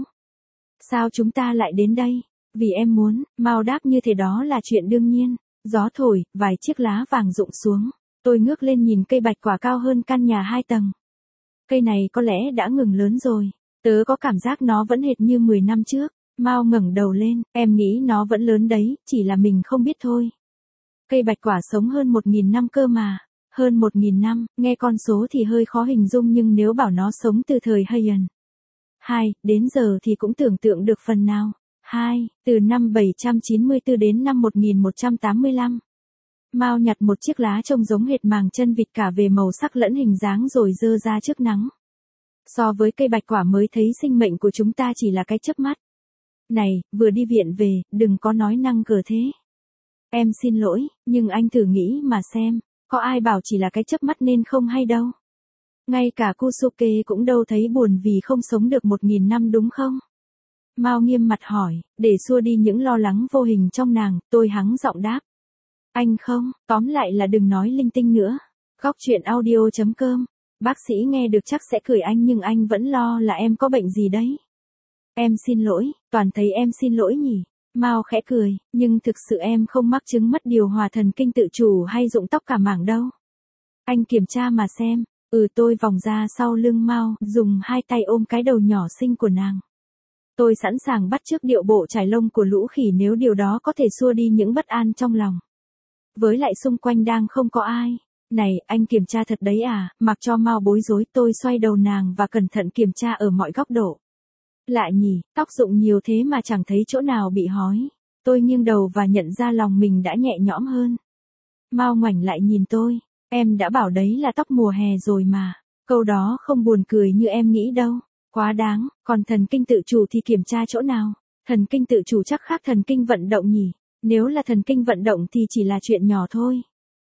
Sao chúng ta lại đến đây? Vì em muốn, Mao đáp như thế đó là chuyện đương nhiên. Gió thổi, vài chiếc lá vàng rụng xuống. Tôi ngước lên nhìn cây bạch quả cao hơn căn nhà 2 tầng. Cây này có lẽ đã ngừng lớn rồi. Tớ có cảm giác nó vẫn hệt như 10 năm trước. Mao ngẩng đầu lên, em nghĩ nó vẫn lớn đấy, chỉ là mình không biết thôi. Cây bạch quả sống hơn 1.000 năm cơ mà. Hơn 1.000 năm, nghe con số thì hơi khó hình dung nhưng nếu bảo nó sống từ thời Heian 2, đến giờ thì cũng tưởng tượng được phần nào. 2, từ năm 794 đến năm 1185. Mao nhặt một chiếc lá trông giống hệt màng chân vịt cả về màu sắc lẫn hình dáng rồi giơ ra trước nắng. So với cây bạch quả mới thấy sinh mệnh của chúng ta chỉ là cái chớp mắt. Này, vừa đi viện về, đừng có nói năng cờ thế. Em xin lỗi, nhưng anh thử nghĩ mà xem, có ai bảo chỉ là cái chớp mắt nên không hay đâu. Ngay cả Kusuke cũng đâu thấy buồn vì không sống được 1.000 năm đúng không? Mao nghiêm mặt hỏi, để xua đi những lo lắng vô hình trong nàng, tôi hắng giọng đáp. Anh không, tóm lại là đừng nói linh tinh nữa. Góc chuyện audio.com. Bác sĩ nghe được chắc sẽ cười anh nhưng anh vẫn lo là em có bệnh gì đấy. Em xin lỗi, toàn thấy em xin lỗi nhỉ. Mao khẽ cười, nhưng thực sự em không mắc chứng mất điều hòa thần kinh tự chủ hay rụng tóc cả mảng đâu. Anh kiểm tra mà xem. Tôi vòng ra sau lưng Mao, dùng hai tay ôm cái đầu nhỏ xinh của nàng. Tôi sẵn sàng bắt chước điệu bộ trải lông của lũ khỉ nếu điều đó có thể xua đi những bất an trong lòng. Với lại xung quanh đang không có ai. Này, anh kiểm tra thật đấy à? Mặc cho Mao bối rối, tôi xoay đầu nàng và cẩn thận kiểm tra ở mọi góc độ. Lạ nhỉ, tóc rụng nhiều thế mà chẳng thấy chỗ nào bị hói. Tôi nghiêng đầu và nhận ra lòng mình đã nhẹ nhõm hơn. Mao ngoảnh lại nhìn tôi. Em đã bảo đấy là tóc mùa hè rồi mà. Câu đó không buồn cười như em nghĩ đâu. Quá đáng, còn thần kinh tự chủ thì kiểm tra chỗ nào? Thần kinh tự chủ chắc khác thần kinh vận động nhỉ? Nếu là thần kinh vận động thì chỉ là chuyện nhỏ thôi.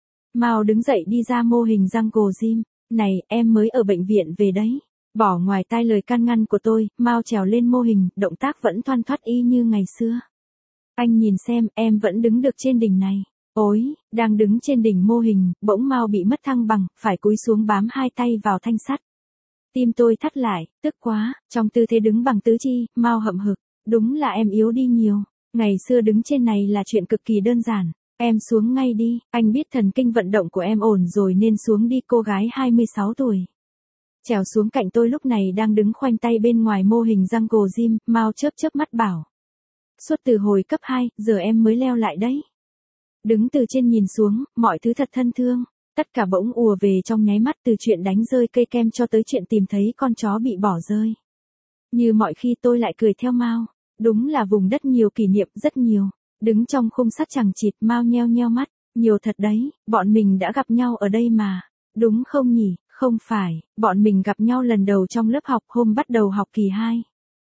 Mao đứng dậy đi ra mô hình jungle gym. Này, em mới ở bệnh viện về đấy. Bỏ ngoài tai lời can ngăn của tôi, Mao trèo lên mô hình, động tác vẫn thoăn thoắt y như ngày xưa. Anh nhìn xem, em vẫn đứng được trên đỉnh này. Ôi, đang đứng trên đỉnh mô hình, bỗng Mao bị mất thăng bằng, phải cúi xuống bám hai tay vào thanh sắt. Tim tôi thắt lại, tức quá, trong tư thế đứng bằng tứ chi, Mao hậm hực. Đúng là em yếu đi nhiều. Ngày xưa đứng trên này là chuyện cực kỳ đơn giản. Em xuống ngay đi, anh biết thần kinh vận động của em ổn rồi nên xuống đi. Cô gái 26 tuổi. Trèo xuống cạnh tôi lúc này đang đứng khoanh tay bên ngoài mô hình jungle gym, Mao chớp mắt bảo. Suốt từ hồi cấp 2, giờ em mới leo lại đấy. Đứng từ trên nhìn xuống, mọi thứ thật thân thương. Tất cả bỗng ùa về trong nháy mắt từ chuyện đánh rơi cây kem cho tới chuyện tìm thấy con chó bị bỏ rơi. Như mọi khi tôi lại cười theo Mao. Đúng là vùng đất nhiều kỷ niệm, rất nhiều. Đứng trong khung sắt chằng chịt, Mao nheo mắt. Nhiều thật đấy, bọn mình đã gặp nhau ở đây mà. Đúng không nhỉ? Không phải, bọn mình gặp nhau lần đầu trong lớp học hôm bắt đầu học kỳ 2.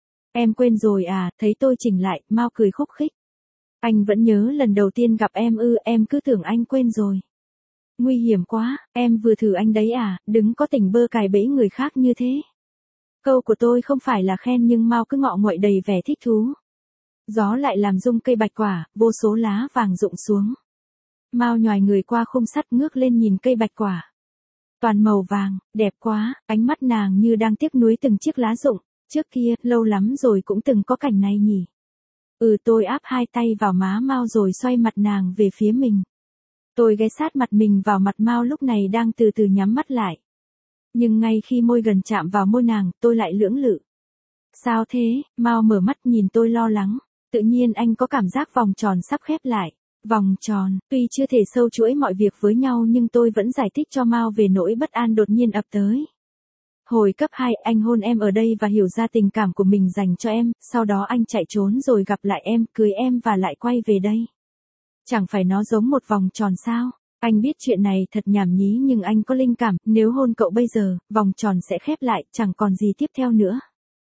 Em quên rồi à? Thấy tôi chỉnh lại, Mao cười khúc khích. Anh vẫn nhớ lần đầu tiên gặp em ư? Em cứ tưởng anh quên rồi. Nguy hiểm quá, em vừa thử anh đấy à? Đừng có tỉnh bơ cài bẫy người khác như thế. Câu của tôi không phải là khen nhưng Mao cứ ngọ nguậy đầy vẻ thích thú. Gió lại làm rung cây bạch quả, vô số lá vàng rụng xuống. Mao nhoài người qua khung sắt ngước lên nhìn cây bạch quả. Toàn màu vàng, đẹp quá, ánh mắt nàng như đang tiếc nuối từng chiếc lá rụng. Trước kia, lâu lắm rồi cũng từng có cảnh này nhỉ. Tôi áp hai tay vào má Mao rồi xoay mặt nàng về phía mình. Tôi ghé sát mặt mình vào mặt Mao lúc này đang từ từ nhắm mắt lại. Nhưng ngay khi môi gần chạm vào môi nàng, tôi lại lưỡng lự. Sao thế? Mao mở mắt nhìn tôi lo lắng. Tự nhiên anh có cảm giác vòng tròn sắp khép lại. Vòng tròn, tuy chưa thể sâu chuỗi mọi việc với nhau nhưng tôi vẫn giải thích cho Mao về nỗi bất an đột nhiên ập tới. Hồi cấp 2 anh hôn em ở đây và hiểu ra tình cảm của mình dành cho em, sau đó anh chạy trốn rồi gặp lại em, cưới em và lại quay về đây. Chẳng phải nó giống một vòng tròn sao? Anh biết chuyện này thật nhảm nhí nhưng anh có linh cảm, nếu hôn cậu bây giờ, vòng tròn sẽ khép lại, chẳng còn gì tiếp theo nữa.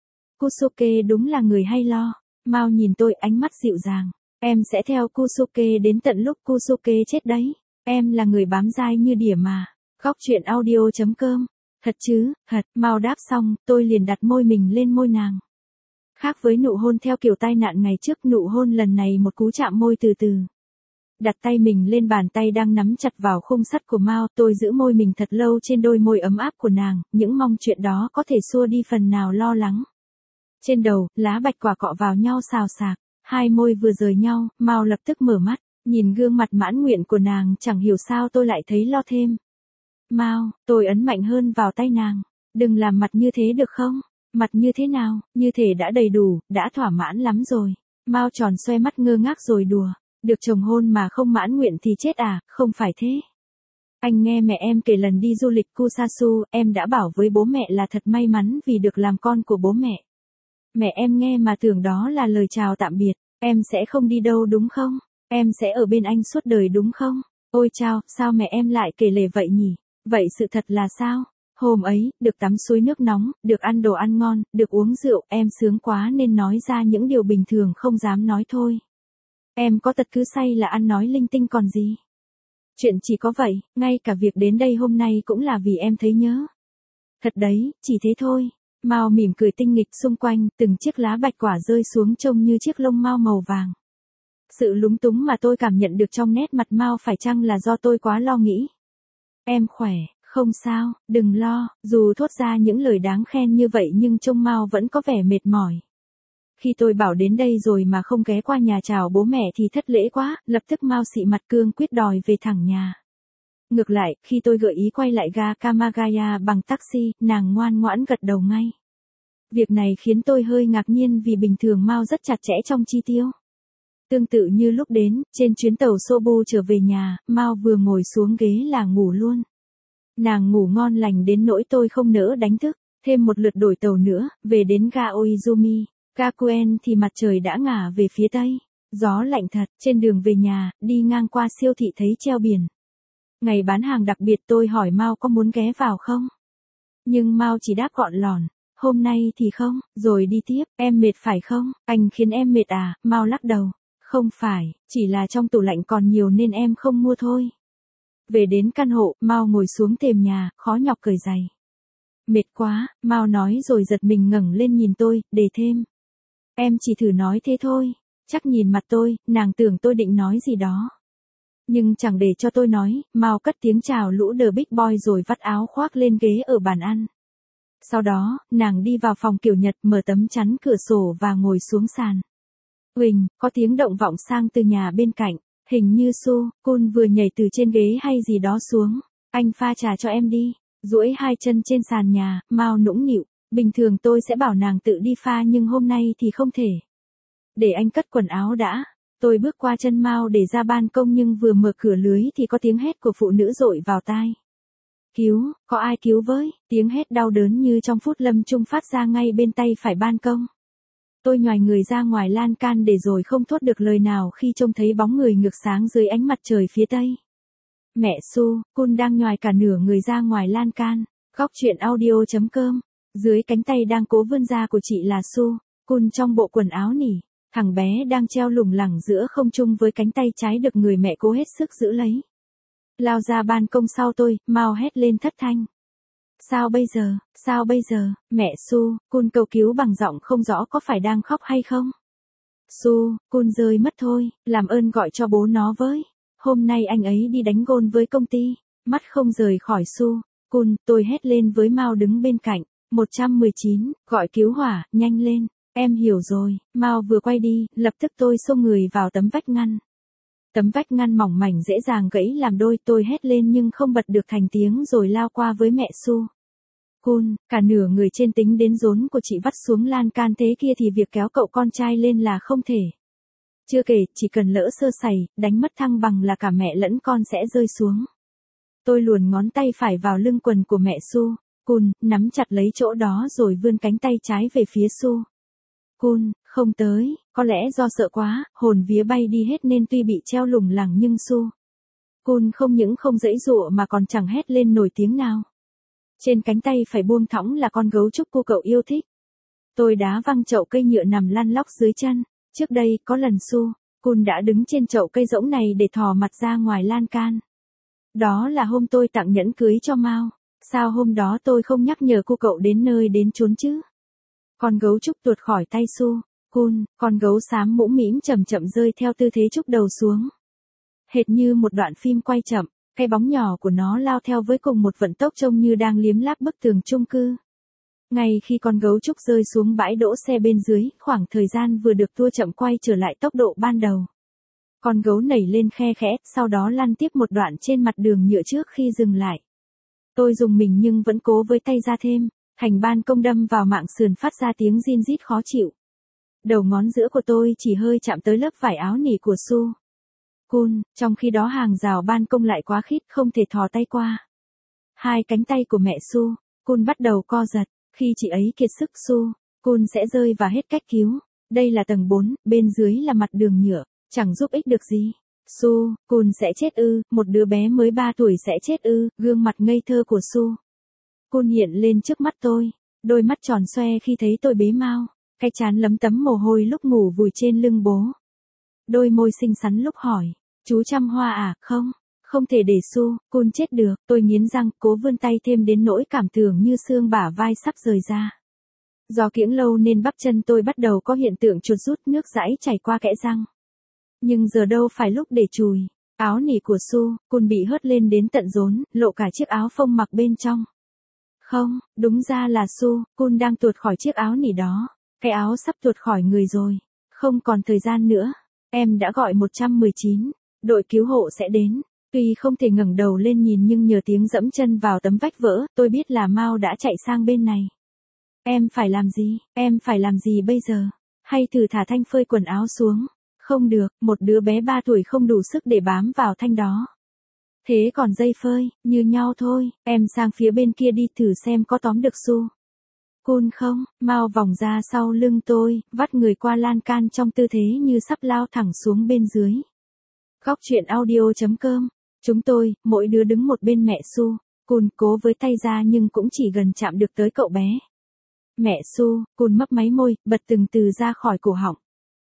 Kusuke đúng là người hay lo. Mao nhìn tôi ánh mắt dịu dàng. Em sẽ theo Kusuke đến tận lúc Kusuke chết đấy. Em là người bám dai như đỉa mà. Góc truyện audio.com. Thật chứ, thật. Mao đáp xong, tôi liền đặt môi mình lên môi nàng. Khác với nụ hôn theo kiểu tai nạn ngày trước, nụ hôn lần này một cú chạm môi từ từ. Đặt tay mình lên bàn tay đang nắm chặt vào khung sắt của Mao, tôi giữ môi mình thật lâu trên đôi môi ấm áp của nàng, những mong chuyện đó có thể xua đi phần nào lo lắng. Trên đầu, lá bạch quả cọ vào nhau xào xạc, hai môi vừa rời nhau, Mao lập tức mở mắt, nhìn gương mặt mãn nguyện của nàng, chẳng hiểu sao tôi lại thấy lo thêm. Mao, tôi ấn mạnh hơn vào tay nàng, đừng làm mặt như thế được không? Mặt như thế nào? Như thể đã đầy đủ, đã thỏa mãn lắm rồi. Mao tròn xoe mắt ngơ ngác rồi đùa, được chồng hôn mà không mãn nguyện thì chết à, không phải thế. Anh nghe mẹ em kể lần đi du lịch Kusasu, em đã bảo với bố mẹ là thật may mắn vì được làm con của bố mẹ. Mẹ em nghe mà tưởng đó là lời chào tạm biệt, em sẽ không đi đâu đúng không? Em sẽ ở bên anh suốt đời đúng không? Ôi chao, sao mẹ em lại kể lể vậy nhỉ? Vậy sự thật là sao? Hôm ấy, được tắm suối nước nóng, được ăn đồ ăn ngon, được uống rượu, em sướng quá nên nói ra những điều bình thường không dám nói thôi. Em có tật cứ say là ăn nói linh tinh còn gì. Chuyện chỉ có vậy, ngay cả việc đến đây hôm nay cũng là vì em thấy nhớ. Thật đấy, chỉ thế thôi. Mao mỉm cười tinh nghịch, xung quanh, từng chiếc lá bạch quả rơi xuống trông như chiếc lông Mao màu vàng. Sự lúng túng mà tôi cảm nhận được trong nét mặt Mao phải chăng là do tôi quá lo nghĩ. Em khỏe, không sao, đừng lo, dù thốt ra những lời đáng khen như vậy nhưng trông Mao vẫn có vẻ mệt mỏi. Khi tôi bảo đến đây rồi mà không ghé qua nhà chào bố mẹ thì thất lễ quá, lập tức Mao xị mặt cương quyết đòi về thẳng nhà. Ngược lại, khi tôi gợi ý quay lại ga Kamagaya bằng taxi, nàng ngoan ngoãn gật đầu ngay. Việc này khiến tôi hơi ngạc nhiên vì bình thường Mao rất chặt chẽ trong chi tiêu. Tương tự như lúc đến, trên chuyến tàu Sobu trở về nhà, Mao vừa ngồi xuống ghế là ngủ luôn. Nàng ngủ ngon lành đến nỗi tôi không nỡ đánh thức, thêm một lượt đổi tàu nữa, về đến ga Oizumi, Gakuen thì mặt trời đã ngả về phía tây. Gió lạnh thật, trên đường về nhà, đi ngang qua siêu thị thấy treo biển. Ngày bán hàng đặc biệt, tôi hỏi Mao có muốn ghé vào không? Nhưng Mao chỉ đáp gọn lỏn, hôm nay thì không, rồi đi tiếp, em mệt phải không? Anh khiến em mệt à? Mao lắc đầu, không phải, chỉ là trong tủ lạnh còn nhiều nên em không mua thôi. Về đến căn hộ, Mao ngồi xuống thềm nhà, khó nhọc cởi giày. Mệt quá, Mao nói rồi giật mình ngẩng lên nhìn tôi, để thêm. Em chỉ thử nói thế thôi. Chắc nhìn mặt tôi, nàng tưởng tôi định nói gì đó. Nhưng chẳng để cho tôi nói, Mao cất tiếng chào lũ The Big Boy rồi vắt áo khoác lên ghế ở bàn ăn. Sau đó, nàng đi vào phòng kiểu Nhật, mở tấm chắn cửa sổ và ngồi xuống sàn. Uỳnh, có tiếng động vọng sang từ nhà bên cạnh. Hình như Kun vừa nhảy từ trên ghế hay gì đó xuống. Anh pha trà cho em đi. Duỗi hai chân trên sàn nhà, Mao nũng nịu. Bình thường tôi sẽ bảo nàng tự đi pha nhưng hôm nay thì không thể. Để anh cất quần áo đã. Tôi bước qua chân Mao để ra ban công nhưng vừa mở cửa lưới thì có tiếng hét của phụ nữ dội vào tai. Cứu, có ai cứu với, tiếng hét đau đớn như trong phút lâm chung phát ra ngay bên tay phải ban công. Tôi nhoài người ra ngoài lan can để rồi không thốt được lời nào khi trông thấy bóng người ngược sáng dưới ánh mặt trời phía tây. Mẹ Kun đang nhoài cả nửa người ra ngoài lan can. Góc truyện audio.com. Dưới cánh tay đang cố vươn ra của chị là Kun trong bộ quần áo nỉ. Thằng bé đang treo lủng lẳng giữa không trung với cánh tay trái được người mẹ cố hết sức giữ lấy. Lao ra ban công sau tôi, Mao hét lên thất thanh. Sao bây giờ, mẹ Kun cầu cứu bằng giọng không rõ có phải đang khóc hay không. Su, Kun rơi mất thôi, làm ơn gọi cho bố nó với. Hôm nay anh ấy đi đánh gôn với công ty, mắt không rời khỏi Su. Kun, tôi hét lên với Mao đứng bên cạnh. 119, gọi cứu hỏa, nhanh lên. Em hiểu rồi, Mao vừa quay đi, lập tức tôi xô người vào tấm vách ngăn. Tấm vách ngăn mỏng mảnh dễ dàng gãy làm đôi, tôi hét lên nhưng không bật được thành tiếng rồi lao qua với mẹ Su. Kun, cả nửa người trên tính đến rốn của chị vắt xuống lan can thế kia thì việc kéo cậu con trai lên là không thể. Chưa kể, chỉ cần lỡ sơ sẩy, đánh mất thăng bằng là cả mẹ lẫn con sẽ rơi xuống. Tôi luồn ngón tay phải vào lưng quần của mẹ Su. Kun, nắm chặt lấy chỗ đó rồi vươn cánh tay trái về phía Su. Kun, không tới, có lẽ do sợ quá, hồn vía bay đi hết nên tuy bị treo lủng lẳng nhưng Su. Kun không những không giãy giụa mà còn chẳng hét lên nổi tiếng nào. Trên cánh tay phải buông thõng là con gấu trúc cô cậu yêu thích. Tôi đá văng chậu cây nhựa nằm lăn lóc dưới chân. Trước đây, có lần Su, Kun đã đứng trên chậu cây rỗng này để thò mặt ra ngoài lan can. Đó là hôm tôi tặng nhẫn cưới cho Mao. Sao hôm đó tôi không nhắc nhở cô cậu đến nơi đến chốn chứ? Con gấu trúc tuột khỏi tay Su. Kun, con gấu xám mũm mĩm chậm chậm rơi theo tư thế trúc đầu xuống. Hệt như một đoạn phim quay chậm, cái bóng nhỏ của nó lao theo với cùng một vận tốc trông như đang liếm láp bức tường chung cư. Ngay khi con gấu trúc rơi xuống bãi đỗ xe bên dưới, khoảng thời gian vừa được tua chậm quay trở lại tốc độ ban đầu. Con gấu nảy lên khe khẽ, sau đó lăn tiếp một đoạn trên mặt đường nhựa trước khi dừng lại. Tôi dùng mình nhưng vẫn cố với tay ra thêm, thành ban công đâm vào mạng sườn phát ra tiếng rin rít khó chịu. Đầu ngón giữa của tôi chỉ hơi chạm tới lớp vải áo nỉ của Su. Kun, trong khi đó hàng rào ban công lại quá khít không thể thò tay qua. Hai cánh tay của mẹ Su, Kun bắt đầu co giật, khi chị ấy kiệt sức Su, Kun sẽ rơi và hết cách cứu. Đây là tầng 4, bên dưới là mặt đường nhựa, chẳng giúp ích được gì. Su, Kun sẽ chết ư, một đứa bé mới 3 tuổi sẽ chết ư, gương mặt ngây thơ của Su. Kun hiện lên trước mắt tôi, đôi mắt tròn xoe khi thấy tôi bế Mao, cái trán lấm tấm mồ hôi lúc ngủ vùi trên lưng bố. Đôi môi xinh xắn lúc hỏi, chú chăm hoa à, không, không thể để Su, Kun chết được, tôi nghiến răng, cố vươn tay thêm đến nỗi cảm tưởng như xương bả vai sắp rời ra. Do kiễng lâu nên bắp chân tôi bắt đầu có hiện tượng chuột rút, nước dãi chảy qua kẽ răng. Nhưng giờ đâu phải lúc để chùi, áo nỉ của Su, Kun bị hớt lên đến tận rốn, lộ cả chiếc áo phông mặc bên trong. Không, đúng ra là Su, Kun đang tuột khỏi chiếc áo nỉ đó, cái áo sắp tuột khỏi người rồi, không còn thời gian nữa. Em đã gọi 119, đội cứu hộ sẽ đến. Tuy không thể ngẩng đầu lên nhìn nhưng nhờ tiếng dẫm chân vào tấm vách vỡ, tôi biết là Mao đã chạy sang bên này. Em phải làm gì? Em phải làm gì bây giờ? Hay thử thả Thanh phơi quần áo xuống? Không được, một đứa bé 3 tuổi không đủ sức để bám vào Thanh đó. Thế còn dây phơi, như nhau thôi, em sang phía bên kia đi thử xem có tóm được Su. Kun không, Mao vòng ra sau lưng tôi, vắt người qua lan can trong tư thế như sắp lao thẳng xuống bên dưới. Góc truyện audio.com. Chúng tôi, mỗi đứa đứng một bên mẹ Su. Kun cố với tay ra nhưng cũng chỉ gần chạm được tới cậu bé. Mẹ Su, Kun mấp máy môi, bật từng từ ra khỏi cổ họng.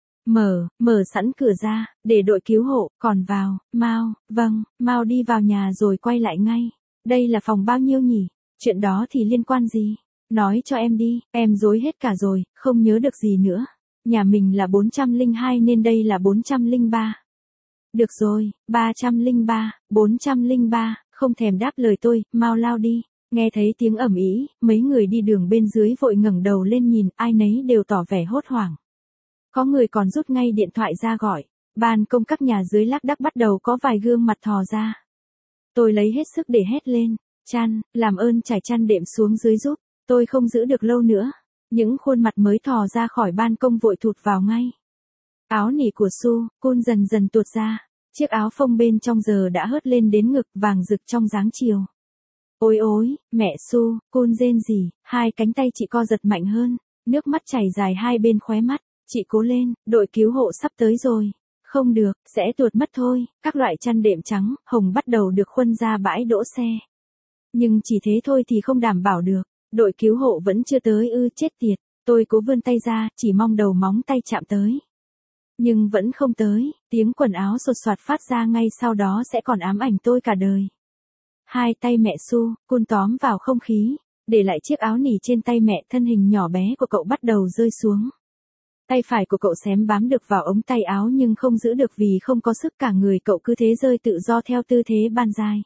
Mở sẵn cửa ra, để đội cứu hộ, còn vào, Mao, vâng, Mao đi vào nhà rồi quay lại ngay. Đây là phòng bao nhiêu nhỉ? Chuyện đó thì liên quan gì? Nói cho em đi, em rối hết cả rồi, không nhớ được gì nữa. Nhà mình là 402 nên đây là 403. Được rồi, 303, 403, không thèm đáp lời tôi, Mao lao đi. Nghe thấy tiếng ầm ĩ, mấy người đi đường bên dưới vội ngẩng đầu lên nhìn, ai nấy đều tỏ vẻ hốt hoảng. Có người còn rút ngay điện thoại ra gọi. Ban công các nhà dưới lác đác bắt đầu có vài gương mặt thò ra. Tôi lấy hết sức để hét lên. Chăn, làm ơn trải chăn đệm xuống dưới giúp. Tôi không giữ được lâu nữa. Những khuôn mặt mới thò ra khỏi ban công vội thụt vào ngay. Áo nỉ của Su, Kun dần dần tuột ra. Chiếc áo phông bên trong giờ đã hớt lên đến ngực vàng rực trong dáng chiều. Ôi ôi, mẹ Su, Kun rên rỉ, hai cánh tay chị co giật mạnh hơn. Nước mắt chảy dài hai bên khóe mắt. Chị cố lên, đội cứu hộ sắp tới rồi. Không được, sẽ tuột mất thôi. Các loại chăn đệm trắng, hồng bắt đầu được khuân ra bãi đỗ xe. Nhưng chỉ thế thôi thì không đảm bảo được. Đội cứu hộ vẫn chưa tới ư, chết tiệt. Tôi cố vươn tay ra, chỉ mong đầu móng tay chạm tới. Nhưng vẫn không tới, tiếng quần áo sột soạt phát ra ngay sau đó sẽ còn ám ảnh tôi cả đời. Hai tay mẹ Su, Kun tóm vào không khí, để lại chiếc áo nỉ trên tay mẹ, thân hình nhỏ bé của cậu bắt đầu rơi xuống. Tay phải của cậu xém bám được vào ống tay áo nhưng không giữ được vì không có sức, cả người cậu cứ thế rơi tự do theo tư thế ban giai.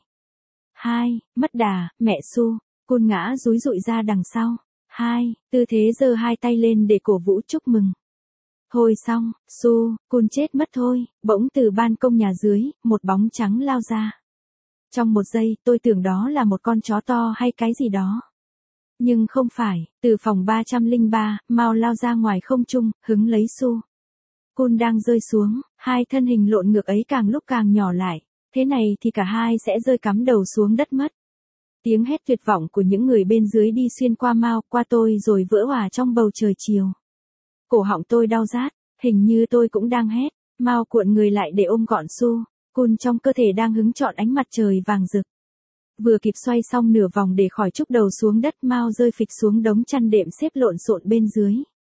2. Mất đà, mẹ Su. Kun ngã dúi dụi ra đằng sau. 2. Tư thế giơ hai tay lên để cổ vũ chúc mừng. Thôi xong, Su, Kun chết mất thôi. Bỗng từ ban công nhà dưới, một bóng trắng lao ra. Trong một giây, tôi tưởng đó là một con chó to hay cái gì đó. Nhưng không phải, từ phòng 303, Mao lao ra ngoài không trung, hứng lấy Su. Kun đang rơi xuống, hai thân hình lộn ngược ấy càng lúc càng nhỏ lại. Thế này thì cả hai sẽ rơi cắm đầu xuống đất mất. Tiếng hét tuyệt vọng của những người bên dưới đi xuyên qua Mao, qua tôi rồi vỡ òa trong bầu trời chiều. Cổ họng tôi đau rát, hình như tôi cũng đang hét. Mao cuộn người lại để ôm gọn Su. Kun trong cơ thể đang hứng trọn ánh mặt trời vàng rực. Vừa kịp xoay xong nửa vòng để khỏi trúc đầu xuống đất, Mao rơi phịch xuống đống chăn đệm xếp lộn xộn bên dưới.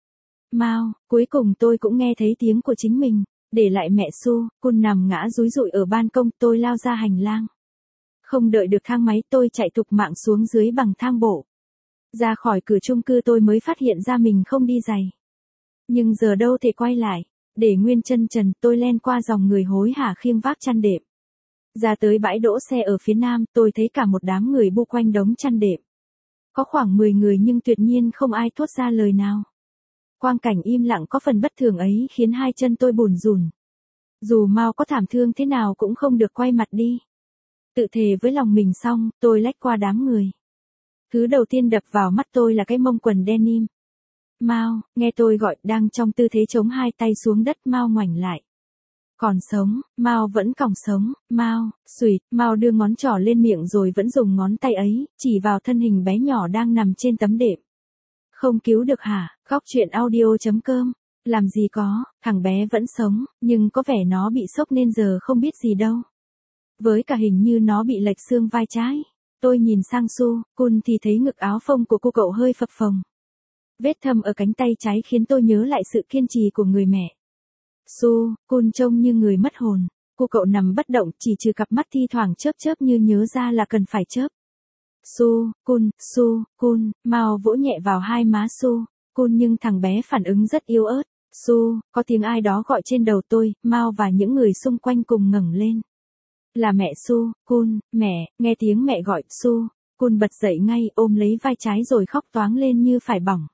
Mao, cuối cùng tôi cũng nghe thấy tiếng của chính mình. Để lại mẹ Su, Kun nằm ngã dúi dụi ở ban công, tôi lao ra hành lang. Không đợi được thang máy, tôi chạy thục mạng xuống dưới bằng thang bộ. Ra khỏi cửa chung cư tôi mới phát hiện ra mình không đi giày. Nhưng giờ đâu thể quay lại. Để nguyên chân trần, tôi len qua dòng người hối hả khiêng vác chăn đệm. Ra tới bãi đỗ xe ở phía nam, tôi thấy cả một đám người bu quanh đống chăn đệm. Có khoảng 10 người nhưng tuyệt nhiên không ai thốt ra lời nào. Quang cảnh im lặng có phần bất thường ấy khiến hai chân tôi bủn rủn. Dù Mao có thảm thương thế nào cũng không được quay mặt đi. Tự thề với lòng mình xong, tôi lách qua đám người. Thứ đầu tiên đập vào mắt tôi là cái mông quần denim. Mao, nghe tôi gọi, đang trong tư thế chống hai tay xuống đất. Mao ngoảnh lại. Còn sống, Mao vẫn còng sống. Mao, xùi, Mao đưa ngón trỏ lên miệng rồi vẫn dùng ngón tay ấy, chỉ vào thân hình bé nhỏ đang nằm trên tấm đệm. Không cứu được hả? Góc chuyện audio.com. Làm gì có, thằng bé vẫn sống, nhưng có vẻ nó bị sốc nên giờ không biết gì đâu. Với cả hình như nó bị lệch xương vai trái. Tôi nhìn sang Su, Kun thì thấy ngực áo phông của cô cậu hơi phập phồng. Vết thâm ở cánh tay trái khiến tôi nhớ lại sự kiên trì của người mẹ. Su, Kun trông như người mất hồn. Cô cậu nằm bất động, chỉ trừ cặp mắt thi thoảng chớp chớp như nhớ ra là cần phải chớp. Su, Kun, Mao vỗ nhẹ vào hai má Su, Kun nhưng thằng bé phản ứng rất yếu ớt. Su, có tiếng ai đó gọi trên đầu tôi, Mao và những người xung quanh cùng ngẩng lên. Là mẹ Su, Kun, mẹ, nghe tiếng mẹ gọi, Su, Kun bật dậy ngay, ôm lấy vai trái rồi khóc toáng lên như phải bỏng.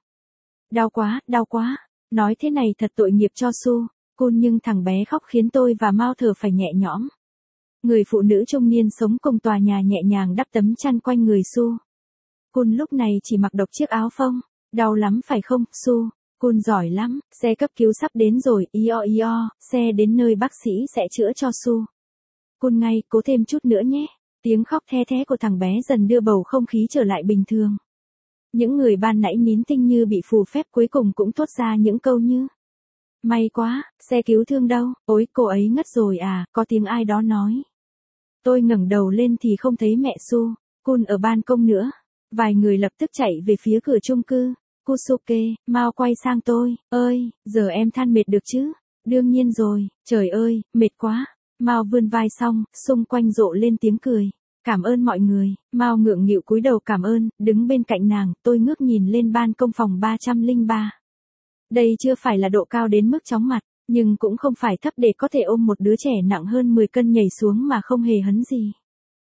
Đau quá, nói thế này thật tội nghiệp cho Su, Kun nhưng thằng bé khóc khiến tôi và Mao thở phải nhẹ nhõm. Người phụ nữ trung niên sống cùng tòa nhà nhẹ nhàng đắp tấm chăn quanh người Su. Kun lúc này chỉ mặc độc chiếc áo phông. Đau lắm phải không, Su? Kun giỏi lắm, xe cấp cứu sắp đến rồi, io, xe đến nơi bác sĩ sẽ chữa cho Su. Kun ngay, cố thêm chút nữa nhé. Tiếng khóc the thé của thằng bé dần đưa bầu không khí trở lại bình thường. Những người ban nãy nín thinh như bị phù phép cuối cùng cũng thốt ra những câu như: may quá, xe cứu thương đâu, ôi cô ấy ngất rồi à, có tiếng ai đó nói. Tôi ngẩng đầu lên thì không thấy mẹ Su, Kun ở ban công nữa. Vài người lập tức chạy về phía cửa chung cư. Kusuke, Mao quay sang tôi, ơi, giờ em than mệt được chứ? Đương nhiên rồi, trời ơi, mệt quá. Mao vươn vai xong, xung quanh rộ lên tiếng cười. Cảm ơn mọi người. Mao ngượng nghịu cúi đầu cảm ơn, đứng bên cạnh nàng, tôi ngước nhìn lên ban công phòng 303. Đây chưa phải là độ cao đến mức chóng mặt, nhưng cũng không phải thấp để có thể ôm một đứa trẻ nặng hơn 10 cân nhảy xuống mà không hề hấn gì.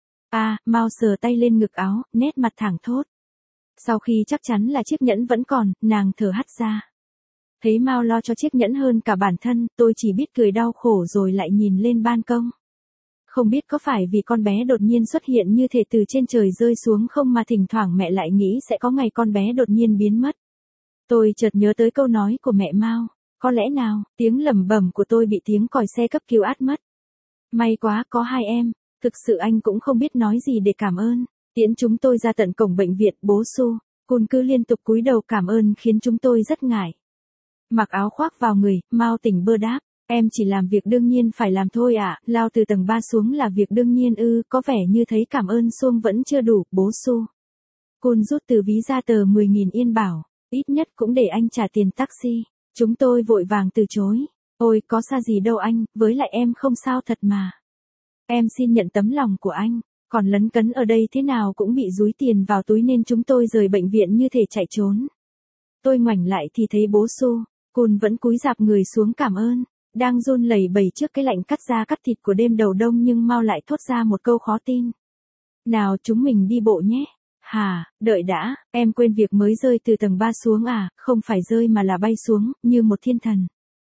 Mao sờ tay lên ngực áo, nét mặt thẳng thốt. Sau khi chắc chắn là chiếc nhẫn vẫn còn, nàng thở hắt ra. Thấy Mao lo cho chiếc nhẫn hơn cả bản thân, tôi chỉ biết cười đau khổ rồi lại nhìn lên ban công. Không biết có phải vì con bé đột nhiên xuất hiện như thể từ trên trời rơi xuống không mà thỉnh thoảng mẹ lại nghĩ sẽ có ngày con bé đột nhiên biến mất. Tôi chợt nhớ tới câu nói của mẹ Mao, có lẽ nào, tiếng lẩm bẩm của tôi bị tiếng còi xe cấp cứu át mất. May quá có hai em, thực sự anh cũng không biết nói gì để cảm ơn. Tiễn chúng tôi ra tận cổng bệnh viện, bố Su, Kun cứ liên tục cúi đầu cảm ơn khiến chúng tôi rất ngại. Mặc áo khoác vào người, Mao tỉnh bơ đáp, em chỉ làm việc đương nhiên phải làm thôi ạ, lao từ tầng 3 xuống là việc đương nhiên ư, có vẻ như thấy cảm ơn xuông vẫn chưa đủ, bố Su. Kun rút từ ví ra tờ 10.000 yên bảo, ít nhất cũng để anh trả tiền taxi. Chúng tôi vội vàng từ chối. Ôi có xa gì đâu anh, với lại em không sao thật mà. Em xin nhận tấm lòng của anh, còn lấn cấn ở đây thế nào cũng bị dúi tiền vào túi nên chúng tôi rời bệnh viện như thể chạy trốn. Tôi ngoảnh lại thì thấy bố Su, Cun vẫn cúi rạp người xuống cảm ơn, đang run lẩy bẩy trước cái lạnh cắt da cắt thịt của đêm đầu đông nhưng Mao lại thốt ra một câu khó tin. Nào chúng mình đi bộ nhé. Hả, đợi đã, em quên việc mới rơi từ tầng 3 xuống à, không phải rơi mà là bay xuống, như một thiên thần.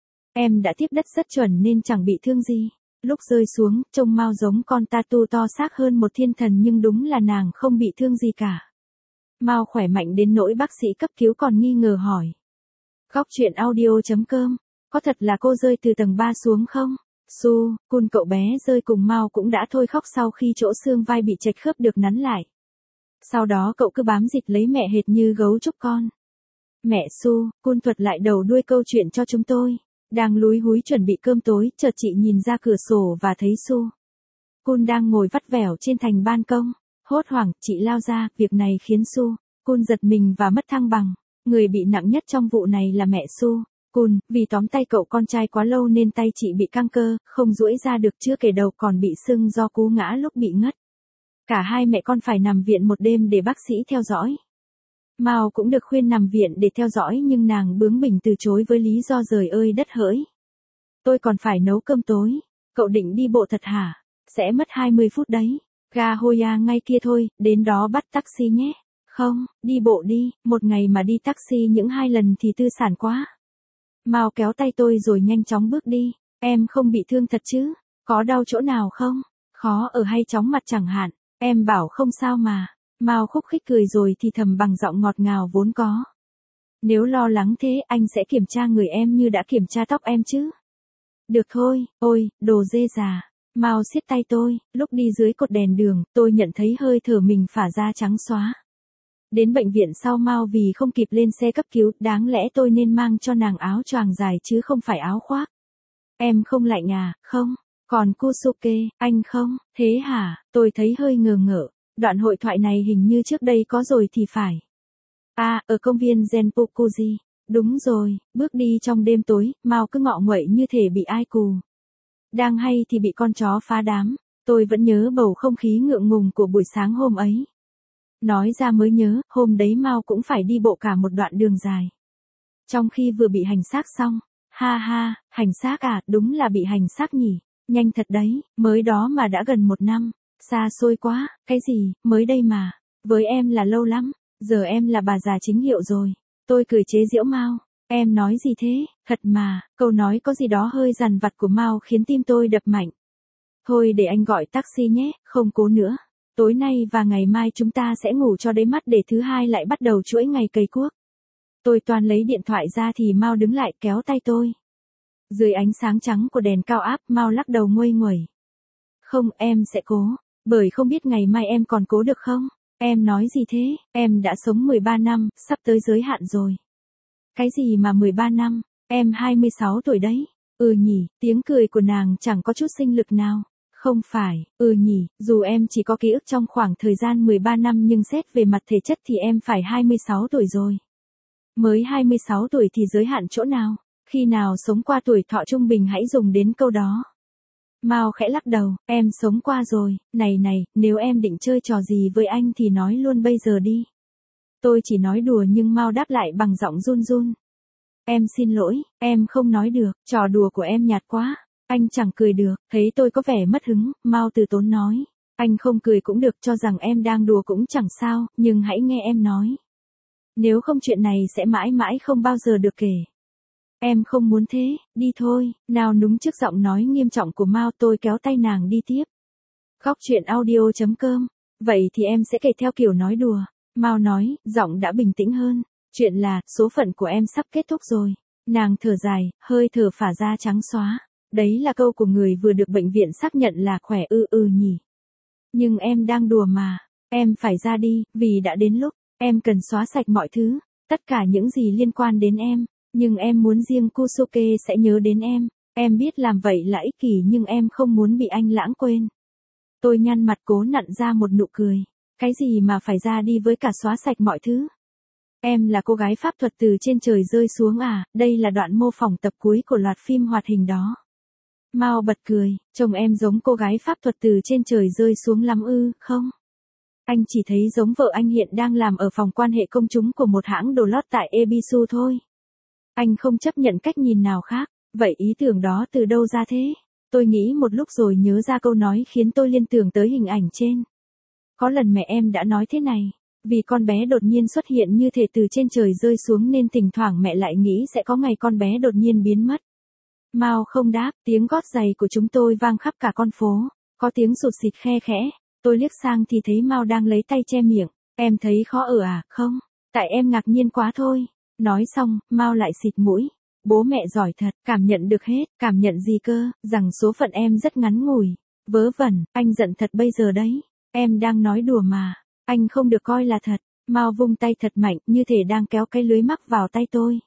Em đã tiếp đất rất chuẩn nên chẳng bị thương gì. Lúc rơi xuống, trông Mao giống con tatu to xác hơn một thiên thần nhưng đúng là nàng không bị thương gì cả. Mao khỏe mạnh đến nỗi bác sĩ cấp cứu còn nghi ngờ hỏi. Góc truyện audio.com, có thật là cô rơi từ tầng 3 xuống không? Su, Cun cậu bé rơi cùng Mao cũng đã thôi khóc sau khi chỗ xương vai bị chệch khớp được nắn lại. Sau đó cậu cứ bám dịch lấy mẹ hệt như gấu trúc con. Mẹ Su, Cun thuật lại đầu đuôi câu chuyện cho chúng tôi. Đang lúi húi chuẩn bị cơm tối, chợt chị nhìn ra cửa sổ và thấy Su. Cun đang ngồi vắt vẻo trên thành ban công. Hốt hoảng, chị lao ra, việc này khiến Su. Cun giật mình và mất thăng bằng. Người bị nặng nhất trong vụ này là mẹ Su. Cun, vì tóm tay cậu con trai quá lâu nên tay chị bị căng cơ, không duỗi ra được, chưa kể đầu còn bị sưng do cú ngã lúc bị ngất. Cả hai mẹ con phải nằm viện một đêm để bác sĩ theo dõi. Mao cũng được khuyên nằm viện để theo dõi nhưng nàng bướng bỉnh từ chối với lý do giời ơi đất hỡi. Tôi còn phải nấu cơm tối. Cậu định đi bộ thật hả? Sẽ mất 20 phút đấy. Ga Hoya ngay kia thôi, đến đó bắt taxi nhé. Không, đi bộ đi, một ngày mà đi taxi những 2 lần thì tư sản quá. Mao kéo tay tôi rồi nhanh chóng bước đi. Em không bị thương thật chứ? Có đau chỗ nào không? Khó ở hay chóng mặt chẳng hạn. Em bảo không sao mà. Mao khúc khích cười rồi thì thầm bằng giọng ngọt ngào vốn có. Nếu lo lắng thế anh sẽ kiểm tra người em như đã kiểm tra tóc em chứ. Được thôi, ôi, đồ dê già. Mao siết tay tôi, lúc đi dưới cột đèn đường, tôi nhận thấy hơi thở mình phả ra trắng xóa. Đến bệnh viện sau Mao vì không kịp lên xe cấp cứu, đáng lẽ tôi nên mang cho nàng áo choàng dài chứ không phải áo khoác. Em không lạnh à, không? Còn Kusuke, anh không? Thế hả? Tôi thấy hơi ngờ ngợ. Đoạn hội thoại này hình như trước đây có rồi thì phải. À, ở công viên Zenpukuji. Đúng rồi, bước đi trong đêm tối, Mao cứ ngọ nguậy như thể bị ai cù. Đang hay thì bị con chó phá đám. Tôi vẫn nhớ bầu không khí ngượng ngùng của buổi sáng hôm ấy. Nói ra mới nhớ, hôm đấy Mao cũng phải đi bộ cả một đoạn đường dài. Trong khi vừa bị hành xác xong. Ha ha, hành xác à, đúng là bị hành xác nhỉ. Nhanh thật đấy, mới đó mà đã gần 1 năm. Xa xôi quá, cái gì, mới đây mà. Với em là lâu lắm, giờ em là bà già chính hiệu rồi. Tôi cười chế giễu Mao. Em nói gì thế, thật mà, câu nói có gì đó hơi dằn vặt của Mao khiến tim tôi đập mạnh. Thôi để anh gọi taxi nhé, không cố nữa. Tối nay và ngày mai chúng ta sẽ ngủ cho đấy mắt để thứ hai lại bắt đầu chuỗi ngày cày cuốc. Tôi toan lấy điện thoại ra thì Mao đứng lại kéo tay tôi. Dưới ánh sáng trắng của đèn cao áp, Mao lắc đầu nguây nguẩy. Không, em sẽ cố. Bởi không biết ngày mai em còn cố được không? Em nói gì thế? Em đã sống 13 năm, sắp tới giới hạn rồi. Cái gì mà 13 năm? Em 26 tuổi đấy. Ừ nhỉ, tiếng cười của nàng chẳng có chút sinh lực nào. Không phải, ừ nhỉ, dù em chỉ có ký ức trong khoảng thời gian 13 năm nhưng xét về mặt thể chất thì em phải 26 tuổi rồi. Mới 26 tuổi thì giới hạn chỗ nào? Khi nào sống qua tuổi thọ trung bình hãy dùng đến câu đó. Mao khẽ lắc đầu, em sống qua rồi, này này, nếu em định chơi trò gì với anh thì nói luôn bây giờ đi. Tôi chỉ nói đùa nhưng Mao đáp lại bằng giọng run run. Em xin lỗi, em không nói được, trò đùa của em nhạt quá. Anh chẳng cười được, thấy tôi có vẻ mất hứng, Mao từ tốn nói. Anh không cười cũng được, cho rằng em đang đùa cũng chẳng sao, nhưng hãy nghe em nói. Nếu không chuyện này sẽ mãi mãi không bao giờ được kể. Em không muốn thế, đi thôi, nào núng trước giọng nói nghiêm trọng của Mao tôi kéo tay nàng đi tiếp. Góc truyện audio.com, vậy thì em sẽ kể theo kiểu nói đùa. Mao nói, giọng đã bình tĩnh hơn. Chuyện là, số phận của em sắp kết thúc rồi. Nàng thở dài, hơi thở phả ra trắng xóa. Đấy là câu của người vừa được bệnh viện xác nhận là khỏe nhỉ. Nhưng em đang đùa mà. Em phải ra đi, vì đã đến lúc, em cần xóa sạch mọi thứ. Tất cả những gì liên quan đến em. Nhưng em muốn riêng Kusuke sẽ nhớ đến em. Em biết làm vậy là ích kỷ nhưng em không muốn bị anh lãng quên. Tôi nhăn mặt cố nặn ra một nụ cười. Cái gì mà phải ra đi với cả xóa sạch mọi thứ? Em là cô gái pháp thuật từ trên trời rơi xuống à, đây là đoạn mô phỏng tập cuối của loạt phim hoạt hình đó. Mao bật cười, trông em giống cô gái pháp thuật từ trên trời rơi xuống lắm không? Anh chỉ thấy giống vợ anh hiện đang làm ở phòng quan hệ công chúng của một hãng đồ lót tại Ebisu thôi. Anh không chấp nhận cách nhìn nào khác. Vậy ý tưởng đó từ đâu ra thế? Tôi nghĩ một lúc rồi nhớ ra câu nói khiến tôi liên tưởng tới hình ảnh trên. Có lần mẹ em đã nói thế này. Vì con bé đột nhiên xuất hiện như thể từ trên trời rơi xuống nên thỉnh thoảng mẹ lại nghĩ sẽ có ngày con bé đột nhiên biến mất. Mao không đáp, tiếng gót giày của chúng tôi vang khắp cả con phố. Có tiếng sụt xịt khe khẽ. Tôi liếc sang thì thấy Mao đang lấy tay che miệng. Em thấy khó ở à? Không, tại em ngạc nhiên quá thôi. Nói xong, Mao lại xịt mũi. Bố mẹ giỏi thật, cảm nhận được hết. Cảm nhận gì cơ? Rằng số phận em rất ngắn ngủi. Vớ vẩn, anh giận thật bây giờ đấy. Em đang nói đùa mà. Anh không được coi là thật. Mao vung tay thật mạnh như thể đang kéo cái lưới mắc vào tay tôi.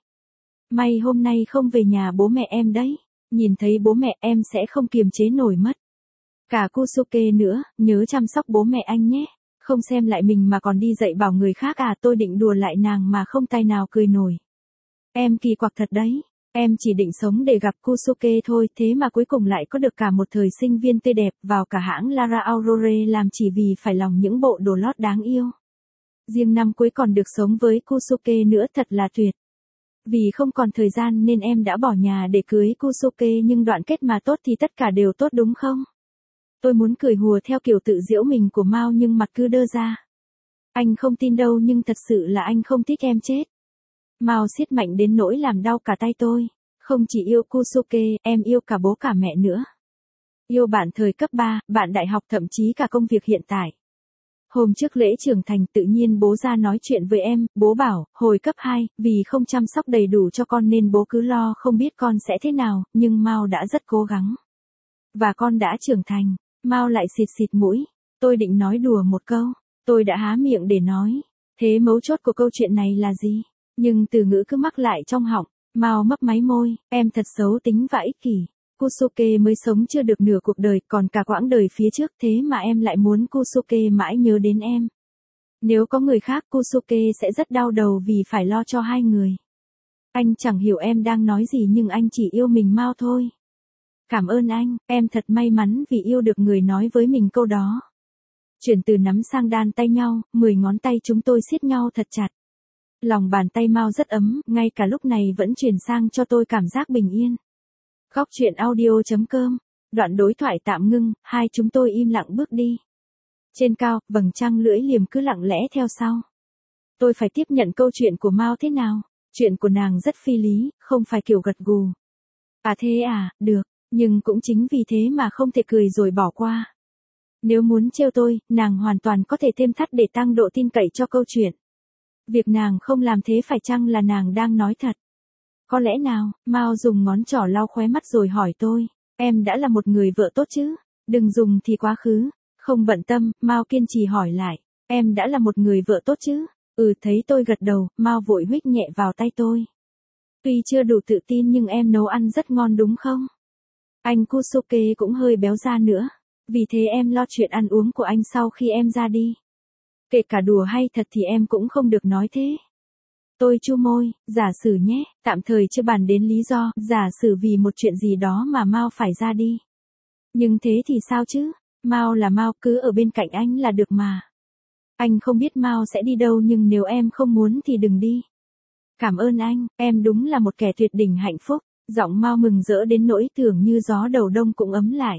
May hôm nay không về nhà bố mẹ em đấy. Nhìn thấy bố mẹ em sẽ không kiềm chế nổi mất. Cả Kusuke nữa, nhớ chăm sóc bố mẹ anh nhé. Không xem lại mình mà còn đi dạy bảo người khác à? Tôi định đùa lại nàng mà không tài nào cười nổi. Em kỳ quặc thật đấy. Em chỉ định sống để gặp Kusuke thôi, thế mà cuối cùng lại có được cả một thời sinh viên tươi đẹp, vào cả hãng Lara Aurore làm chỉ vì phải lòng những bộ đồ lót đáng yêu. Riêng năm cuối còn được sống với Kusuke nữa thật là tuyệt. Vì không còn thời gian nên em đã bỏ nhà để cưới Kusuke, nhưng đoạn kết mà tốt thì tất cả đều tốt đúng không? Tôi muốn cười hùa theo kiểu tự giễu mình của Mao nhưng mặt cứ đơ ra. Anh không tin đâu, nhưng thật sự là anh không thích em chết. Mao siết mạnh đến nỗi làm đau cả tay tôi. Không chỉ yêu Kusuke, em yêu cả bố cả mẹ nữa. Yêu bạn thời cấp 3, bạn đại học, thậm chí cả công việc hiện tại. Hôm trước lễ trưởng thành tự nhiên bố ra nói chuyện với em, bố bảo, hồi cấp 2, vì không chăm sóc đầy đủ cho con nên bố cứ lo không biết con sẽ thế nào, nhưng Mao đã rất cố gắng. Và con đã trưởng thành. Mao lại xịt xịt mũi. Tôi định nói đùa một câu. Tôi đã há miệng để nói. Thế mấu chốt của câu chuyện này là gì? Nhưng từ ngữ cứ mắc lại trong họng. Mao mấp máy môi. Em thật xấu tính và ích kỷ. Kusuke mới sống chưa được nửa cuộc đời, còn cả quãng đời phía trước, thế mà em lại muốn Kusuke mãi nhớ đến em. Nếu có người khác, Kusuke sẽ rất đau đầu vì phải lo cho hai người. Anh chẳng hiểu em đang nói gì nhưng anh chỉ yêu mình Mao thôi. Cảm ơn anh, em thật may mắn vì yêu được người nói với mình câu đó. Chuyển từ nắm sang đan tay nhau, 10 ngón tay chúng tôi siết nhau thật chặt. Lòng bàn tay Mao rất ấm, ngay cả lúc này vẫn truyền sang cho tôi cảm giác bình yên. Góc truyện audio.com. Đoạn đối thoại tạm ngưng, hai chúng tôi im lặng bước đi. Trên cao, vầng trăng lưỡi liềm cứ lặng lẽ theo sau. Tôi phải tiếp nhận câu chuyện của Mao thế nào? Chuyện của nàng rất phi lý, không phải kiểu gật gù. À thế à, được, nhưng cũng chính vì thế mà không thể cười rồi bỏ qua. Nếu muốn trêu tôi, nàng hoàn toàn có thể thêm thắt để tăng độ tin cậy cho câu chuyện. Việc nàng không làm thế phải chăng là nàng đang nói thật? Có lẽ nào? Mao dùng ngón trỏ lau khóe mắt rồi hỏi tôi. Em đã là một người vợ tốt chứ? Đừng dùng thì quá khứ. Không bận tâm, Mao kiên trì hỏi lại. Em đã là một người vợ tốt chứ? Thấy tôi gật đầu, Mao vội huých nhẹ vào tay tôi. Tuy chưa đủ tự tin nhưng em nấu ăn rất ngon đúng không? Anh Kusuke cũng hơi béo ra nữa. Vì thế em lo chuyện ăn uống của anh sau khi em ra đi. Kể cả đùa hay thật thì em cũng không được nói thế. Tôi chu môi, giả sử nhé, tạm thời chưa bàn đến lý do, giả sử vì một chuyện gì đó mà Mao phải ra đi. Nhưng thế thì sao chứ? Mao là Mao, cứ ở bên cạnh anh là được mà. Anh không biết Mao sẽ đi đâu nhưng nếu em không muốn thì đừng đi. Cảm ơn anh, em đúng là một kẻ tuyệt đỉnh hạnh phúc. Giọng Mao mừng rỡ đến nỗi tưởng như gió đầu đông cũng ấm lại.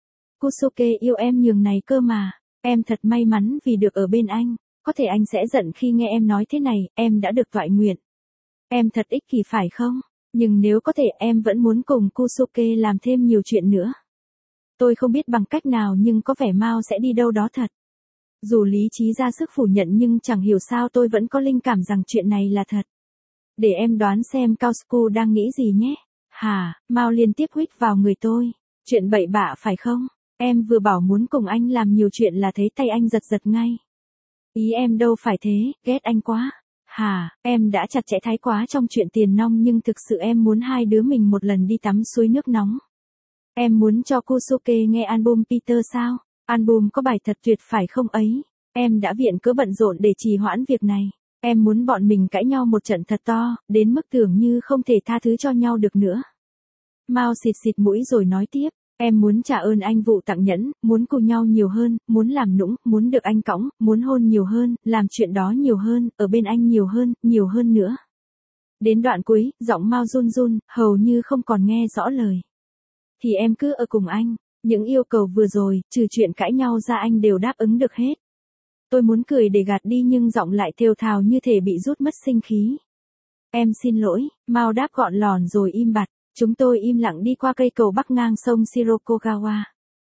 Kusuke yêu em nhường này cơ mà. Em thật may mắn vì được ở bên anh. Có thể anh sẽ giận khi nghe em nói thế này, em đã được toại nguyện. Em thật ích kỷ phải không? Nhưng nếu có thể em vẫn muốn cùng Kusuke làm thêm nhiều chuyện nữa. Tôi không biết bằng cách nào nhưng có vẻ Mao sẽ đi đâu đó thật. Dù lý trí ra sức phủ nhận nhưng chẳng hiểu sao tôi vẫn có linh cảm rằng chuyện này là thật. Để em đoán xem Kaosuku đang nghĩ gì nhé. Hả, Mao liên tiếp huých vào người tôi. Chuyện bậy bạ phải không? Em vừa bảo muốn cùng anh làm nhiều chuyện là thấy tay anh giật giật ngay. Ý em đâu phải thế, ghét anh quá. Hả, em đã chặt chẽ thái quá trong chuyện tiền nong nhưng thực sự em muốn hai đứa mình một lần đi tắm suối nước nóng. Em muốn cho Kusuke nghe album Peter sao? Album có bài thật tuyệt phải không ấy? Em đã viện cớ bận rộn để trì hoãn việc này. Em muốn bọn mình cãi nhau một trận thật to, đến mức tưởng như không thể tha thứ cho nhau được nữa. Mao xịt xịt mũi rồi nói tiếp. Em muốn trả ơn anh vụ tặng nhẫn, muốn cùng nhau nhiều hơn, muốn làm nũng, muốn được anh cõng, muốn hôn nhiều hơn, làm chuyện đó nhiều hơn, ở bên anh nhiều hơn nữa. Đến đoạn cuối, giọng Mao run run, hầu như không còn nghe rõ lời. Thì em cứ ở cùng anh, những yêu cầu vừa rồi, trừ chuyện cãi nhau ra anh đều đáp ứng được hết. Tôi muốn cười để gạt đi nhưng giọng lại thều thào như thể bị rút mất sinh khí. Em xin lỗi, Mao đáp gọn lòn rồi im bặt. Chúng tôi im lặng đi qua cây cầu bắc ngang sông Shirokogawa.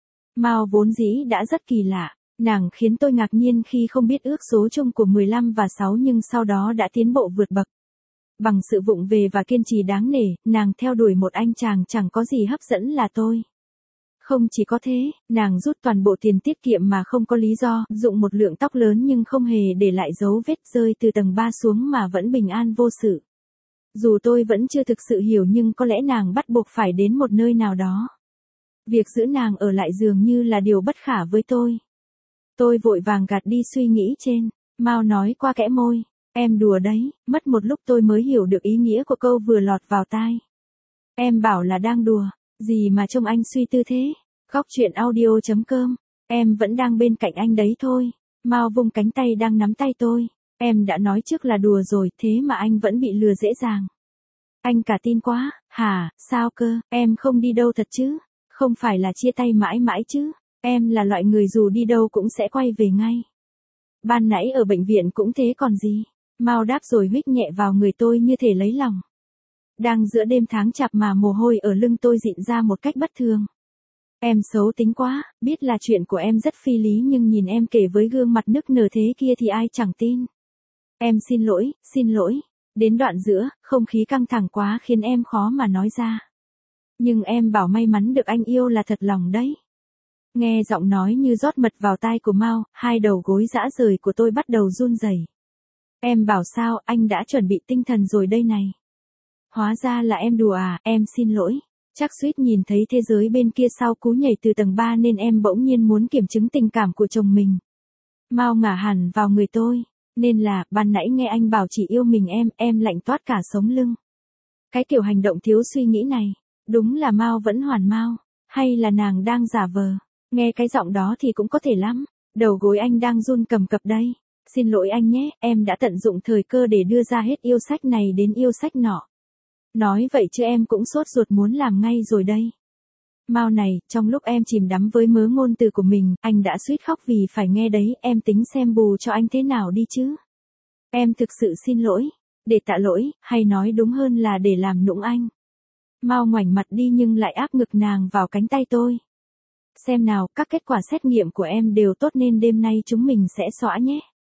Mao vốn dĩ đã rất kỳ lạ, nàng khiến tôi ngạc nhiên khi không biết ước số chung của 15 và 6 nhưng sau đó đã tiến bộ vượt bậc. Bằng sự vụng về và kiên trì đáng nể, nàng theo đuổi một anh chàng chẳng có gì hấp dẫn là tôi. Không chỉ có thế, nàng rút toàn bộ tiền tiết kiệm mà không có lý do, dụng một lượng tóc lớn nhưng không hề để lại dấu vết rơi từ tầng 3 xuống mà vẫn bình an vô sự. Dù tôi vẫn chưa thực sự hiểu nhưng có lẽ nàng bắt buộc phải đến một nơi nào đó. Việc giữ nàng ở lại dường như là điều bất khả với tôi. Tôi vội vàng gạt đi suy nghĩ trên. Mao nói qua kẽ môi. Em đùa đấy, mất một lúc tôi mới hiểu được ý nghĩa của câu vừa lọt vào tai. Em bảo là đang đùa, gì mà trông anh suy tư thế. Góc truyện audio.com. Em vẫn đang bên cạnh anh đấy thôi. Mao vung cánh tay đang nắm tay tôi. Em đã nói trước là đùa rồi, thế mà anh vẫn bị lừa dễ dàng. Anh cả tin quá, hả, sao cơ, em không đi đâu thật chứ? Không phải là chia tay mãi mãi chứ? Em là loại người dù đi đâu cũng sẽ quay về ngay. Ban nãy ở bệnh viện cũng thế còn gì. Mao đáp rồi huých nhẹ vào người tôi như thể lấy lòng. Đang giữa đêm tháng chạp mà mồ hôi ở lưng tôi dịn ra một cách bất thường. Em xấu tính quá, biết là chuyện của em rất phi lý nhưng nhìn em kể với gương mặt nức nở thế kia thì ai chẳng tin. Em xin lỗi, xin lỗi. Đến đoạn giữa, không khí căng thẳng quá khiến em khó mà nói ra. Nhưng em bảo may mắn được anh yêu là thật lòng đấy. Nghe giọng nói như rót mật vào tai của Mao, hai đầu gối rã rời của tôi bắt đầu run rẩy. Em bảo sao, anh đã chuẩn bị tinh thần rồi đây này. Hóa ra là em đùa à, em xin lỗi. Chắc suýt nhìn thấy thế giới bên kia sau cú nhảy từ tầng 3 nên em bỗng nhiên muốn kiểm chứng tình cảm của chồng mình. Mao ngả hẳn vào người tôi. Nên là, ban nãy nghe anh bảo chỉ yêu mình em lạnh toát cả sống lưng. Cái kiểu hành động thiếu suy nghĩ này, đúng là Mao vẫn hoàn Mao, hay là nàng đang giả vờ. Nghe cái giọng đó thì cũng có thể lắm. Đầu gối anh đang run cầm cập đây. Xin lỗi anh nhé, em đã tận dụng thời cơ để đưa ra hết yêu sách này đến yêu sách nọ. Nói vậy chứ em cũng sốt ruột muốn làm ngay rồi đây. Mao này, trong lúc em chìm đắm với mớ ngôn từ của mình, anh đã suýt khóc vì phải nghe đấy, em tính xem bù cho anh thế nào đi chứ. Em thực sự xin lỗi. Để tạ lỗi, hay nói đúng hơn là để làm nũng anh. Mao ngoảnh mặt đi nhưng lại áp ngực nàng vào cánh tay tôi. Xem nào, các kết quả xét nghiệm của em đều tốt nên đêm nay chúng mình sẽ xõa nhé.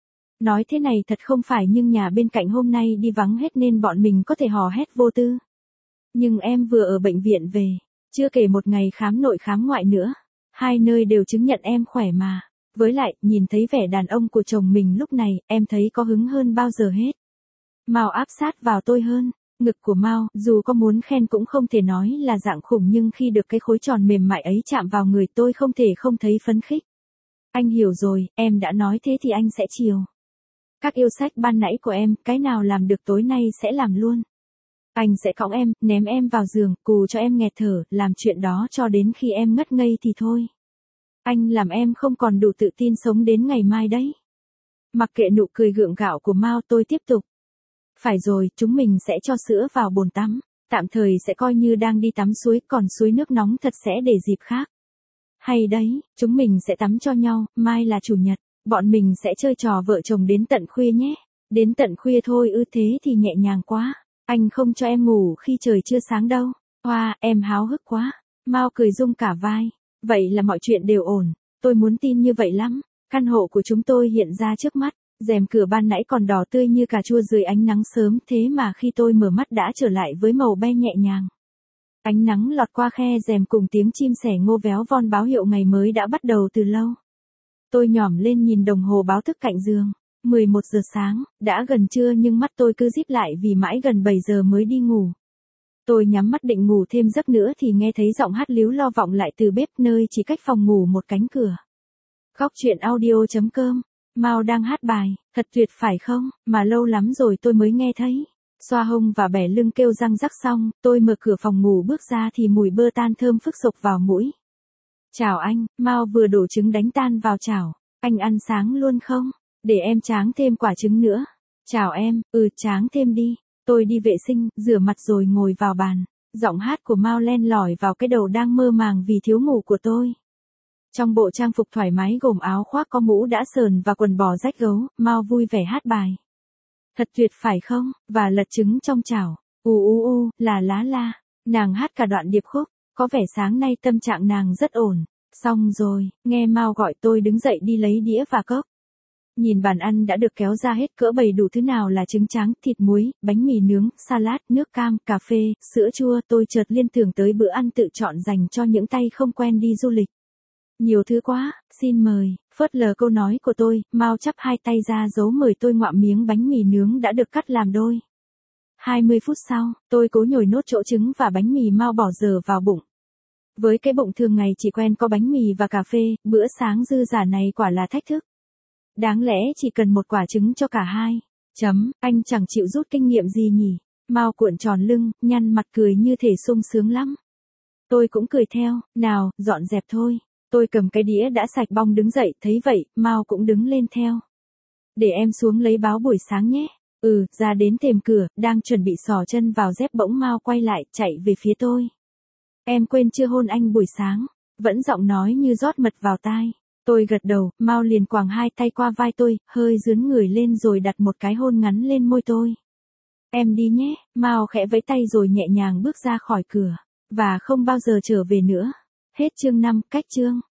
Nói thế này thật không phải nhưng nhà bên cạnh hôm nay đi vắng hết nên bọn mình có thể hò hét vô tư. Nhưng em vừa ở bệnh viện về, chưa kể một ngày khám nội khám ngoại nữa. Hai nơi đều chứng nhận em khỏe mà. Với lại, nhìn thấy vẻ đàn ông của chồng mình lúc này, em thấy có hứng hơn bao giờ hết. Mao áp sát vào tôi hơn. Ngực của Mao, dù có muốn khen cũng không thể nói là dạng khủng nhưng khi được cái khối tròn mềm mại ấy chạm vào người tôi không thể không thấy phấn khích. Anh hiểu rồi, em đã nói thế thì anh sẽ chiều. Các yêu sách ban nãy của em, cái nào làm được tối nay sẽ làm luôn. Anh sẽ cõng em, ném em vào giường, cù cho em nghẹt thở, làm chuyện đó cho đến khi em ngất ngây thì thôi. Anh làm em không còn đủ tự tin sống đến ngày mai đấy. Mặc kệ nụ cười gượng gạo của Mao tôi tiếp tục. Phải rồi, chúng mình sẽ cho sữa vào bồn tắm. Tạm thời sẽ coi như đang đi tắm suối, còn suối nước nóng thật sẽ để dịp khác. Hay đấy, chúng mình sẽ tắm cho nhau, mai là chủ nhật. Bọn mình sẽ chơi trò vợ chồng đến tận khuya nhé. Đến tận khuya thôi ư, thế thì nhẹ nhàng quá. Anh không cho em ngủ khi trời chưa sáng đâu. Hoa, em háo hức quá. Mao cười rung cả vai. Vậy là mọi chuyện đều ổn. Tôi muốn tin như vậy lắm. Căn hộ của chúng tôi hiện ra trước mắt. Rèm cửa ban nãy còn đỏ tươi như cà chua dưới ánh nắng sớm, thế mà khi tôi mở mắt đã trở lại với màu be nhẹ nhàng. Ánh nắng lọt qua khe rèm cùng tiếng chim sẻ ngô véo von báo hiệu ngày mới đã bắt đầu từ lâu. Tôi nhỏm lên nhìn đồng hồ báo thức cạnh giường. 11 giờ sáng, đã gần trưa nhưng mắt tôi cứ díp lại vì mãi gần 7 giờ mới đi ngủ. Tôi nhắm mắt định ngủ thêm giấc nữa thì nghe thấy giọng hát líu lo vọng lại từ bếp nơi chỉ cách phòng ngủ một cánh cửa. Góc truyện audio.com. Mao đang hát bài, thật tuyệt phải không, mà lâu lắm rồi tôi mới nghe thấy. Xoa hông và bẻ lưng kêu răng rắc xong, tôi mở cửa phòng ngủ bước ra thì mùi bơ tan thơm phức sộc vào mũi. Chào anh, Mao vừa đổ trứng đánh tan vào chảo. Anh ăn sáng luôn không? Để em tráng thêm quả trứng nữa. Chào em, tráng thêm đi. Tôi đi vệ sinh, rửa mặt rồi ngồi vào bàn. Giọng hát của Mao len lỏi vào cái đầu đang mơ màng vì thiếu ngủ của tôi. Trong bộ trang phục thoải mái gồm áo khoác có mũ đã sờn và quần bò rách gấu, Mao vui vẻ hát bài. Thật tuyệt phải không? Và lật trứng trong chảo. Là lá la. Nàng hát cả đoạn điệp khúc. Có vẻ sáng nay tâm trạng nàng rất ổn. Xong rồi, nghe Mao gọi tôi đứng dậy đi lấy đĩa và cốc. Nhìn bàn ăn đã được kéo ra hết cỡ bày đủ thứ nào là trứng tráng, thịt muối, bánh mì nướng, salad, nước cam, cà phê, sữa chua. Tôi chợt liên tưởng tới bữa ăn tự chọn dành cho những tay không quen đi du lịch. Nhiều thứ quá, xin mời. Phớt lờ câu nói của tôi, Mao chắp hai tay ra dấu mời tôi ngoạm miếng bánh mì nướng đã được cắt làm đôi. 20 phút sau, tôi cố nhồi nốt chỗ trứng và bánh mì Mao bỏ dở vào bụng. Với cái bụng thường ngày chỉ quen có bánh mì và cà phê, bữa sáng dư dả này quả là thách thức. Đáng lẽ chỉ cần một quả trứng cho cả hai. Anh chẳng chịu rút kinh nghiệm gì nhỉ? Mao cuộn tròn lưng, nhăn mặt cười như thể sung sướng lắm. Tôi cũng cười theo, nào, dọn dẹp thôi. Tôi cầm cái đĩa đã sạch bong đứng dậy, thấy vậy, Mao cũng đứng lên theo. Để em xuống lấy báo buổi sáng nhé. Ra đến thềm cửa, đang chuẩn bị xỏ chân vào dép bỗng Mao quay lại, chạy về phía tôi. Em quên chưa hôn anh buổi sáng. Vẫn giọng nói như rót mật vào tai. Tôi gật đầu, Mao liền quàng hai tay qua vai tôi, hơi dướn người lên rồi đặt một cái hôn ngắn lên môi tôi. Em đi nhé, Mao khẽ vẫy tay rồi nhẹ nhàng bước ra khỏi cửa. Và không bao giờ trở về nữa. Hết chương 5, cách chương.